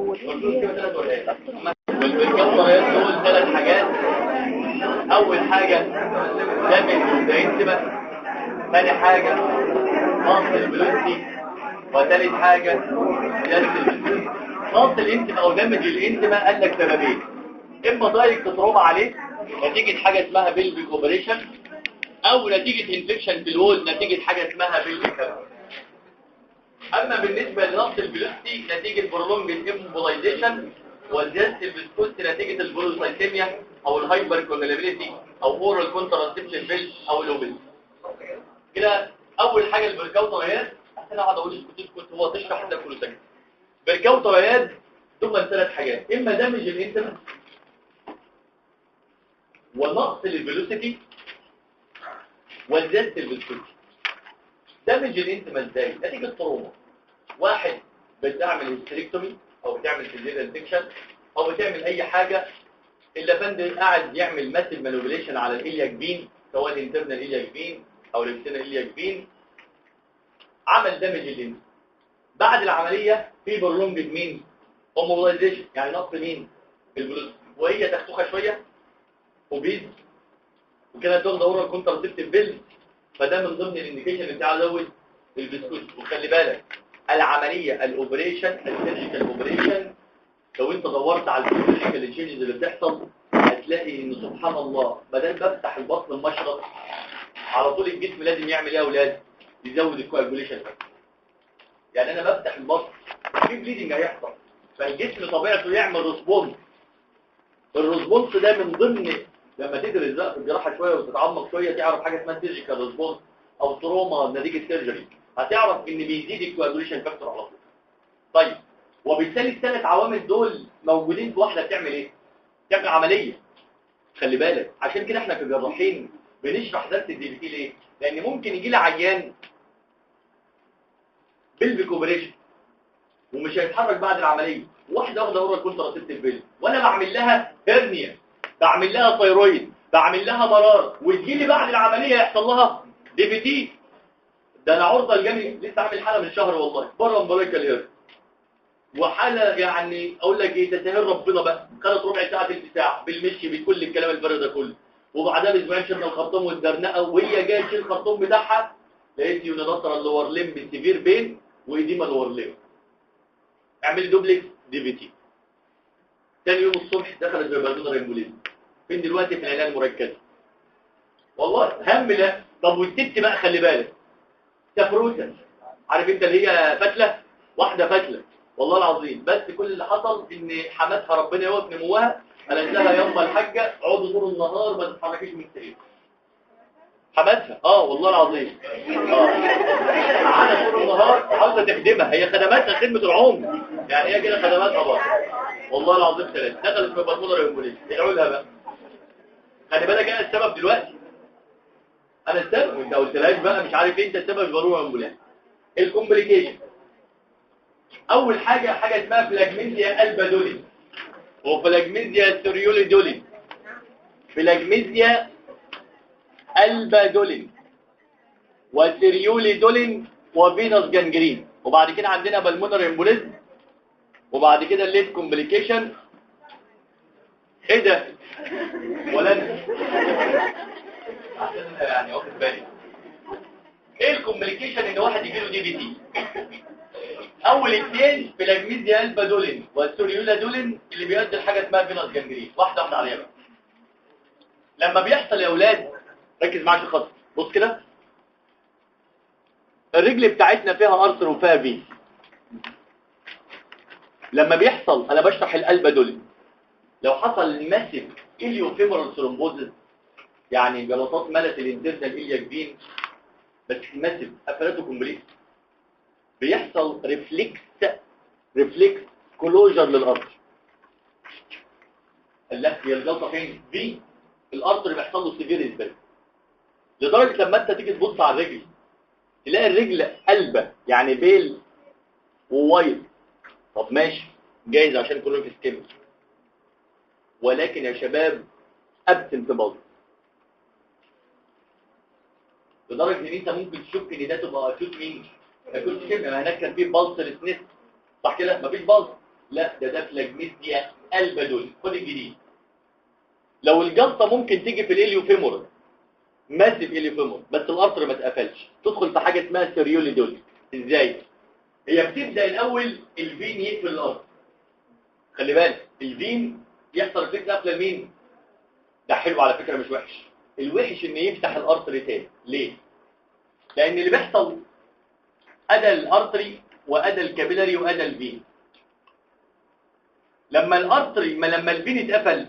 A: والبركوتريات دول ثلاث حاجات. اول حاجه دامج الانتبه، ثاني حاجه نقص البلوسي، وثالث حاجه زياده البلوسي. نقص الانتبه او دامج الانتبه قال لك سببين: اما دايركت تروما عليه نتيجه حاجه اسمها بيلفيك اوبريشن، او نتيجه انفكشن في الوول نتيجه حاجه اسمها بيلفيك. اما بالنسبه لنقص الفيلوسيتي نتيجه برولونج امبولايزيشن، وزياده الفيسكوستي نتيجه البروسايتيميا او الهايبر كونجلابيليتي او اورال كونتراسبشن بيل او الاوبيل. كده اول حاجه البركاوتريات. انا قاعد اقول كنت هو تشرح ده كله سكت. بركاوتريات ثم ثلاث حاجات: اما دامج الانتما، ونقص الفيلوسيتي، وزياده الفيسكوستي. دامج الانتما ازاي؟ نتيجه تروما. واحد بتعمل هيستريكتومي او بتعمل سيزيريان سيكشن او بتعمل اي حاجه، الا فند قاعد يعمل ماسل مانوبيليشن على الالياك بين، سواء الانترنال الياك بين او الاكسترنال الياك بين، عمل دامج الانتما. بعد العمليه في برولونجد مين؟ اومولايزيشن، يعني نقص مين؟ البلوز، وهي تختخه شويه وبيز وكده تاخد اورال كونتراسبتيف بيل، فده من ضمن الانديكيشن بتاع زود الفيسكوز. وخلي بالك العمليه الاوبريشن السيرجيكال اوبريشن، لو انت دورت على الفيزيكال تشينجز اللي بتحصل هتلاقي ان سبحان الله بدل بفتح البطن المشرط على طول الجسم لازم يعمل ايه يا اولاد؟ يزود الكواجوليشن. يعني انا بفتح البطن في بليدنج هيحصل، فالجسم طبيعته يعمل ريسبونس. الريسبونس ده من ضمن لما تدرس بقى في الجراحه شويه وتتعمق شويه تعرف حاجه اسمها سيرجيكال ريسبونس او تروما نتيجه سيرجري، هتعرف ان بيزيد الكواجوليشن فاكتور على طول. طيب وبالتالي الثلاث عوامل دول موجودين في واحده بتعمل ايه؟ بتعمل عمليه. خلي بالك عشان كده احنا كجراحين بنشرح درس الدي بي تي ليه؟ لان ممكن يجي لي عيان بلفيك اوبريشن ومش هيتحرك بعد العمليه، واحده واخده اورال كونتراسبتيف بيل، وانا بعمل لها هرنيا، بعمل لها ثايرويد، بعمل لها مرار، وتجي لي بعد العمليه يحصل لها دي بي تي. ده انا عرضه الجاني لسه عامل حاله من شهر والله بره امبريكال هير، وحاله يعني اقول لك ايه، تسهيل ربنا بقى، كانت ربع ساعه ثلث ساعه بالمشي بكل الكلام الفارغ ده كله، وبعدها باسبوعين شلنا الخرطوم والدرنقه، وهي جايه تشيل الخرطوم بتاعها لقيت يونيلاترال اللور ليمب سيفير بين وايديما اللور ليمب. اعمل دوبلكس دي في تي. ثاني يوم الصبح دخلت بالبالونر امبوليزم. فين دلوقتي؟ في العنايه المركزه. والله هم لا. طب والست بقى خلي بالك تفروته، عارف انت اللي هي فتله، واحده فتله والله العظيم، بس كل اللي حصل ان حماتها ربنا يوفق نموها قالت لها يما الحاجه اقعدي طول النهار ما تتحركيش من السرير. حماتها والله العظيم قعدت طول النهار عاوزه تخدمها، هي خدماتها خدمه العمر، يعني هي كده خدماتها برضه والله العظيم. ثلاثه دخلت في بالمونر امبوليزم. ادعوا لها بقى. خلي بالك انا السبب دلوقتي، انا السبب، انت قلتلهاش بقى مش عارف ايه انت السبب البالمونر امبوليزم. الكومبليكيشن اول حاجه اسمها فلاجميزيا البادولين وفلاجميزيا سوريوليدولين. فلاجميزيا البادولين وسيريوليدولين وفينوس جانجرين، وبعد كده عندنا بالمونر امبوليزم، وبعد كده الليت كومبليكيشن. ايه ده ولا انت عشان يعني واخد بالي ايه الكومبليكيشن؟ ان واحد يجي له دي بي تي. اول اثنين فلاجميزيا البادولين والسوريوليدولين اللي بيؤدي لحاجه اسمها فينوس جانجرين. واحده عليها بقى. لما بيحصل يا اولاد ركز معايا خالص، بص كده الرجل بتاعتنا فيها ارثر وفيها في. لما بيحصل انا بشرح الالبادولين، لو حصل ماسيف إليوفيمورال ثرومبوزس، يعني جلطات ملت الانترنال إلياك فين بس ماسيف قفلته كومبليت، بيحصل ريفلكس كلوجر للارتر. اللي هي الجلطه فين؟ في الارتر بيحصل له سيفير اسبري، لدرجه لما انت تيجي تبص على الرجل تلاقي الرجل قلبه، يعني بيل ووايت. طب ماشي جايز عشان كلهم في سكيم، ولكن يا شباب ابسنت بلد، لدرجه ان انت ممكن تشك ان ده تبقى اكيوت مين؟ اكيوت سكيم. هناك كان في بالس لسنس صح كده؟ مفيش بالس، لا ده فلاجميستيا قلبه دول. خد الجديد، لو الجلطه ممكن تيجي في الاليوفيمورال ماسيف اليوفيمورال بس الارتر ما اتقفلش، تدخل في حاجه اسمها سيريولي دول. ازاي؟ هي بتبدا الاول الفين يقفل الارتر، خلي بالك الفين يحصل فيك قفله لمين؟ ده حلو على فكره مش وحش، الوحش ان يفتح الارتري تاني. ليه؟ لان اللي بيحصل ادى الارتري وادى الكابيلاري وادى الفين. لما الفين اتقفل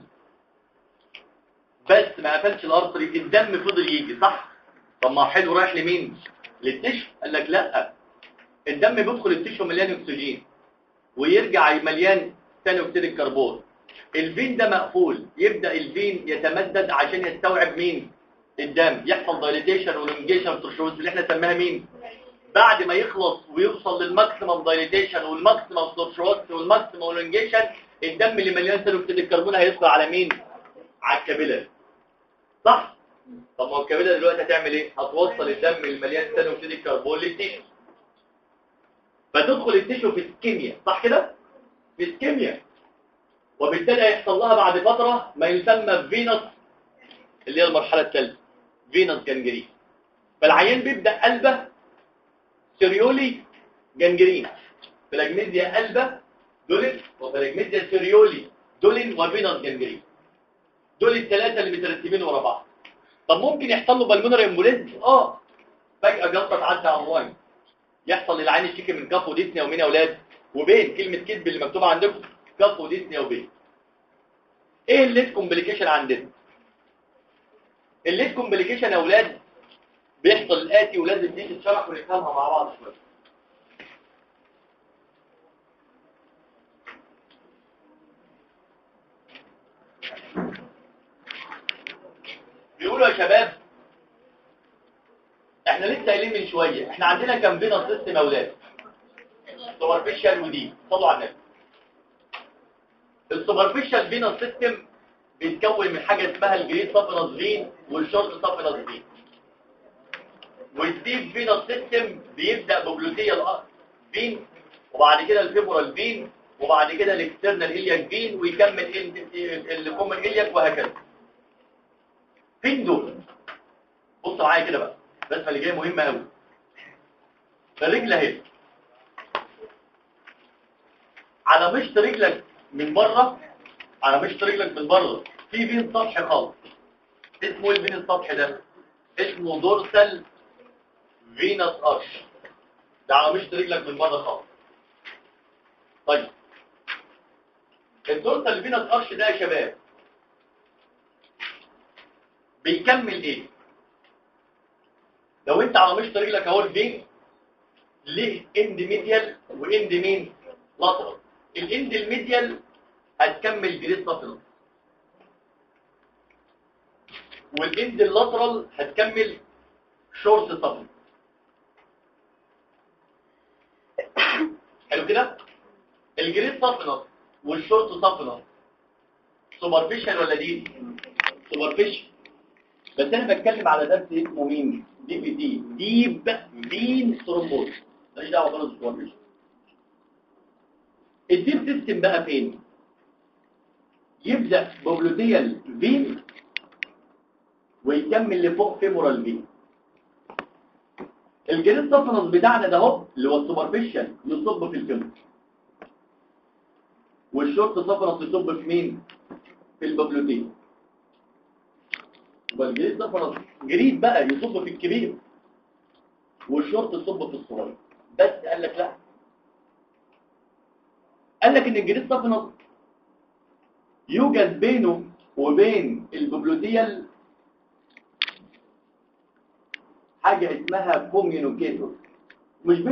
A: بس ما قفلش الارتري، الدم فضل يجي صح. طب ما حلو رايح لمين؟ للتشو. قال لك لا، الدم بيدخل التشو مليان اكسجين ويرجع مليان ثاني اكسيد الكربون. الفين ده مقفول، يبدا الفين يتمدد عشان يستوعب مين؟ الدم. يحصل دايليتيشن ولونجيشن تروشوز اللي احنا سماها مين؟ بعد ما يخلص ويوصل للماكسيمم دايليتيشن والماكسيمم تروشوز والماكسيمم لونجيشن، الدم اللي مليان ثاني اكسيد الكربون هيدخل على مين؟ على الكابيلاري صح. طب ما الكابيلاري دلوقتي هتعمل ايه؟ هتوصل الدم المليان ثاني اكسيد الكربون للتيشو، فتدخل التيشو في اسكيميا صح كده؟ في اسكيميا، وبالتالي هيحصل لها بعد فتره ما يسمى فينوس، اللي هي المرحله الثالثه فينوس جانجرين. فالعيان بيبدا قلبه سيريولي جانجرين، فلاجميديا قلبه دولين، وفلاجميديا سيريولي دولين، وفينوس جانجرين. دول الثلاثه اللي مترتبين ورا بعض. طب ممكن يحصل له بالمونري امبوليزم؟ فجاه جلطه تعدي على الواين، يحصل للعين يشتكي من كف وديسنيا ومين يا اولاد؟ وبين كلمه كذب اللي مكتوبه عندكم، كف وديسنيا وبين. ايه الليت كومبليكيشن عندنا؟ الليت كومبليكيشن يا اولاد بيحصل الاتي، ولازم دي تتشرح ونفهمها مع بعض شويه. بيقولوا يا شباب احنا لسه قايلين من شويه احنا عندنا كام فينوس سيستم يا اولاد؟ سوبرفيشال ودي. طلعوا على النبي. السوبرفيشال فينوس سيستم بيتكون من حاجه اسمها الجريد سافينوس فين والشورت سافينوس فين. والديب فينوس سيستم بيبدا بجلوتيال فين، وبعد كده الفيبرال فين، وبعد كده الاكسترنال الياك فين، ويكمل الكومن الياك وهكذا. فين دول؟ بص معايا كده بقى، الرسمه اللي جايه مهمه قوي. الرجل اهي، على مشط رجلك من بره، في فين سطحي خالص. اسمه ايه الفين السطحي ده؟ اسمه دورسال فينوس ارش. ده على مشط رجلك من بره خالص. طيب الدورسال فينوس ارش ده يا شباب بيكمل ايه؟ لو انت على مشط رجلك اهو الفين ليه اند ميديال واند مين؟ لاترال. الاند الميديال هتكمل جريد سافينوس، والاند اللاترال هتكمل شورت سافينوس. حلو كده؟ الجريد سافينوس والشورت سافينوس سوبرفيشال ولا دي؟ سوبرفيشال. بس انا بتكلم على درس اسمه مين؟ دي بي دي، ديب فين ثرومبوز. ماليش دعوه خالص بالسوبرفيشال. الديب سيستم بقى فين؟ يبدا بجلوتيال فين ويكمل لفوق فيمورال فين. الجريد سافينوس بتاعنا ده اهو اللي هو السوبرفيشال يصب في الفيمور، والشورت سافينوس يصب في مين؟ في البابلوتين. والجريد سافينوس جريد بقى يصب في الكبير، والشورت يصب في الصغير. بس قال لك لا، قال لك ان الجريد سافينوس يوجد بينه وبين الببلوتيال حاجة اسمها كوميونيكيتور، مش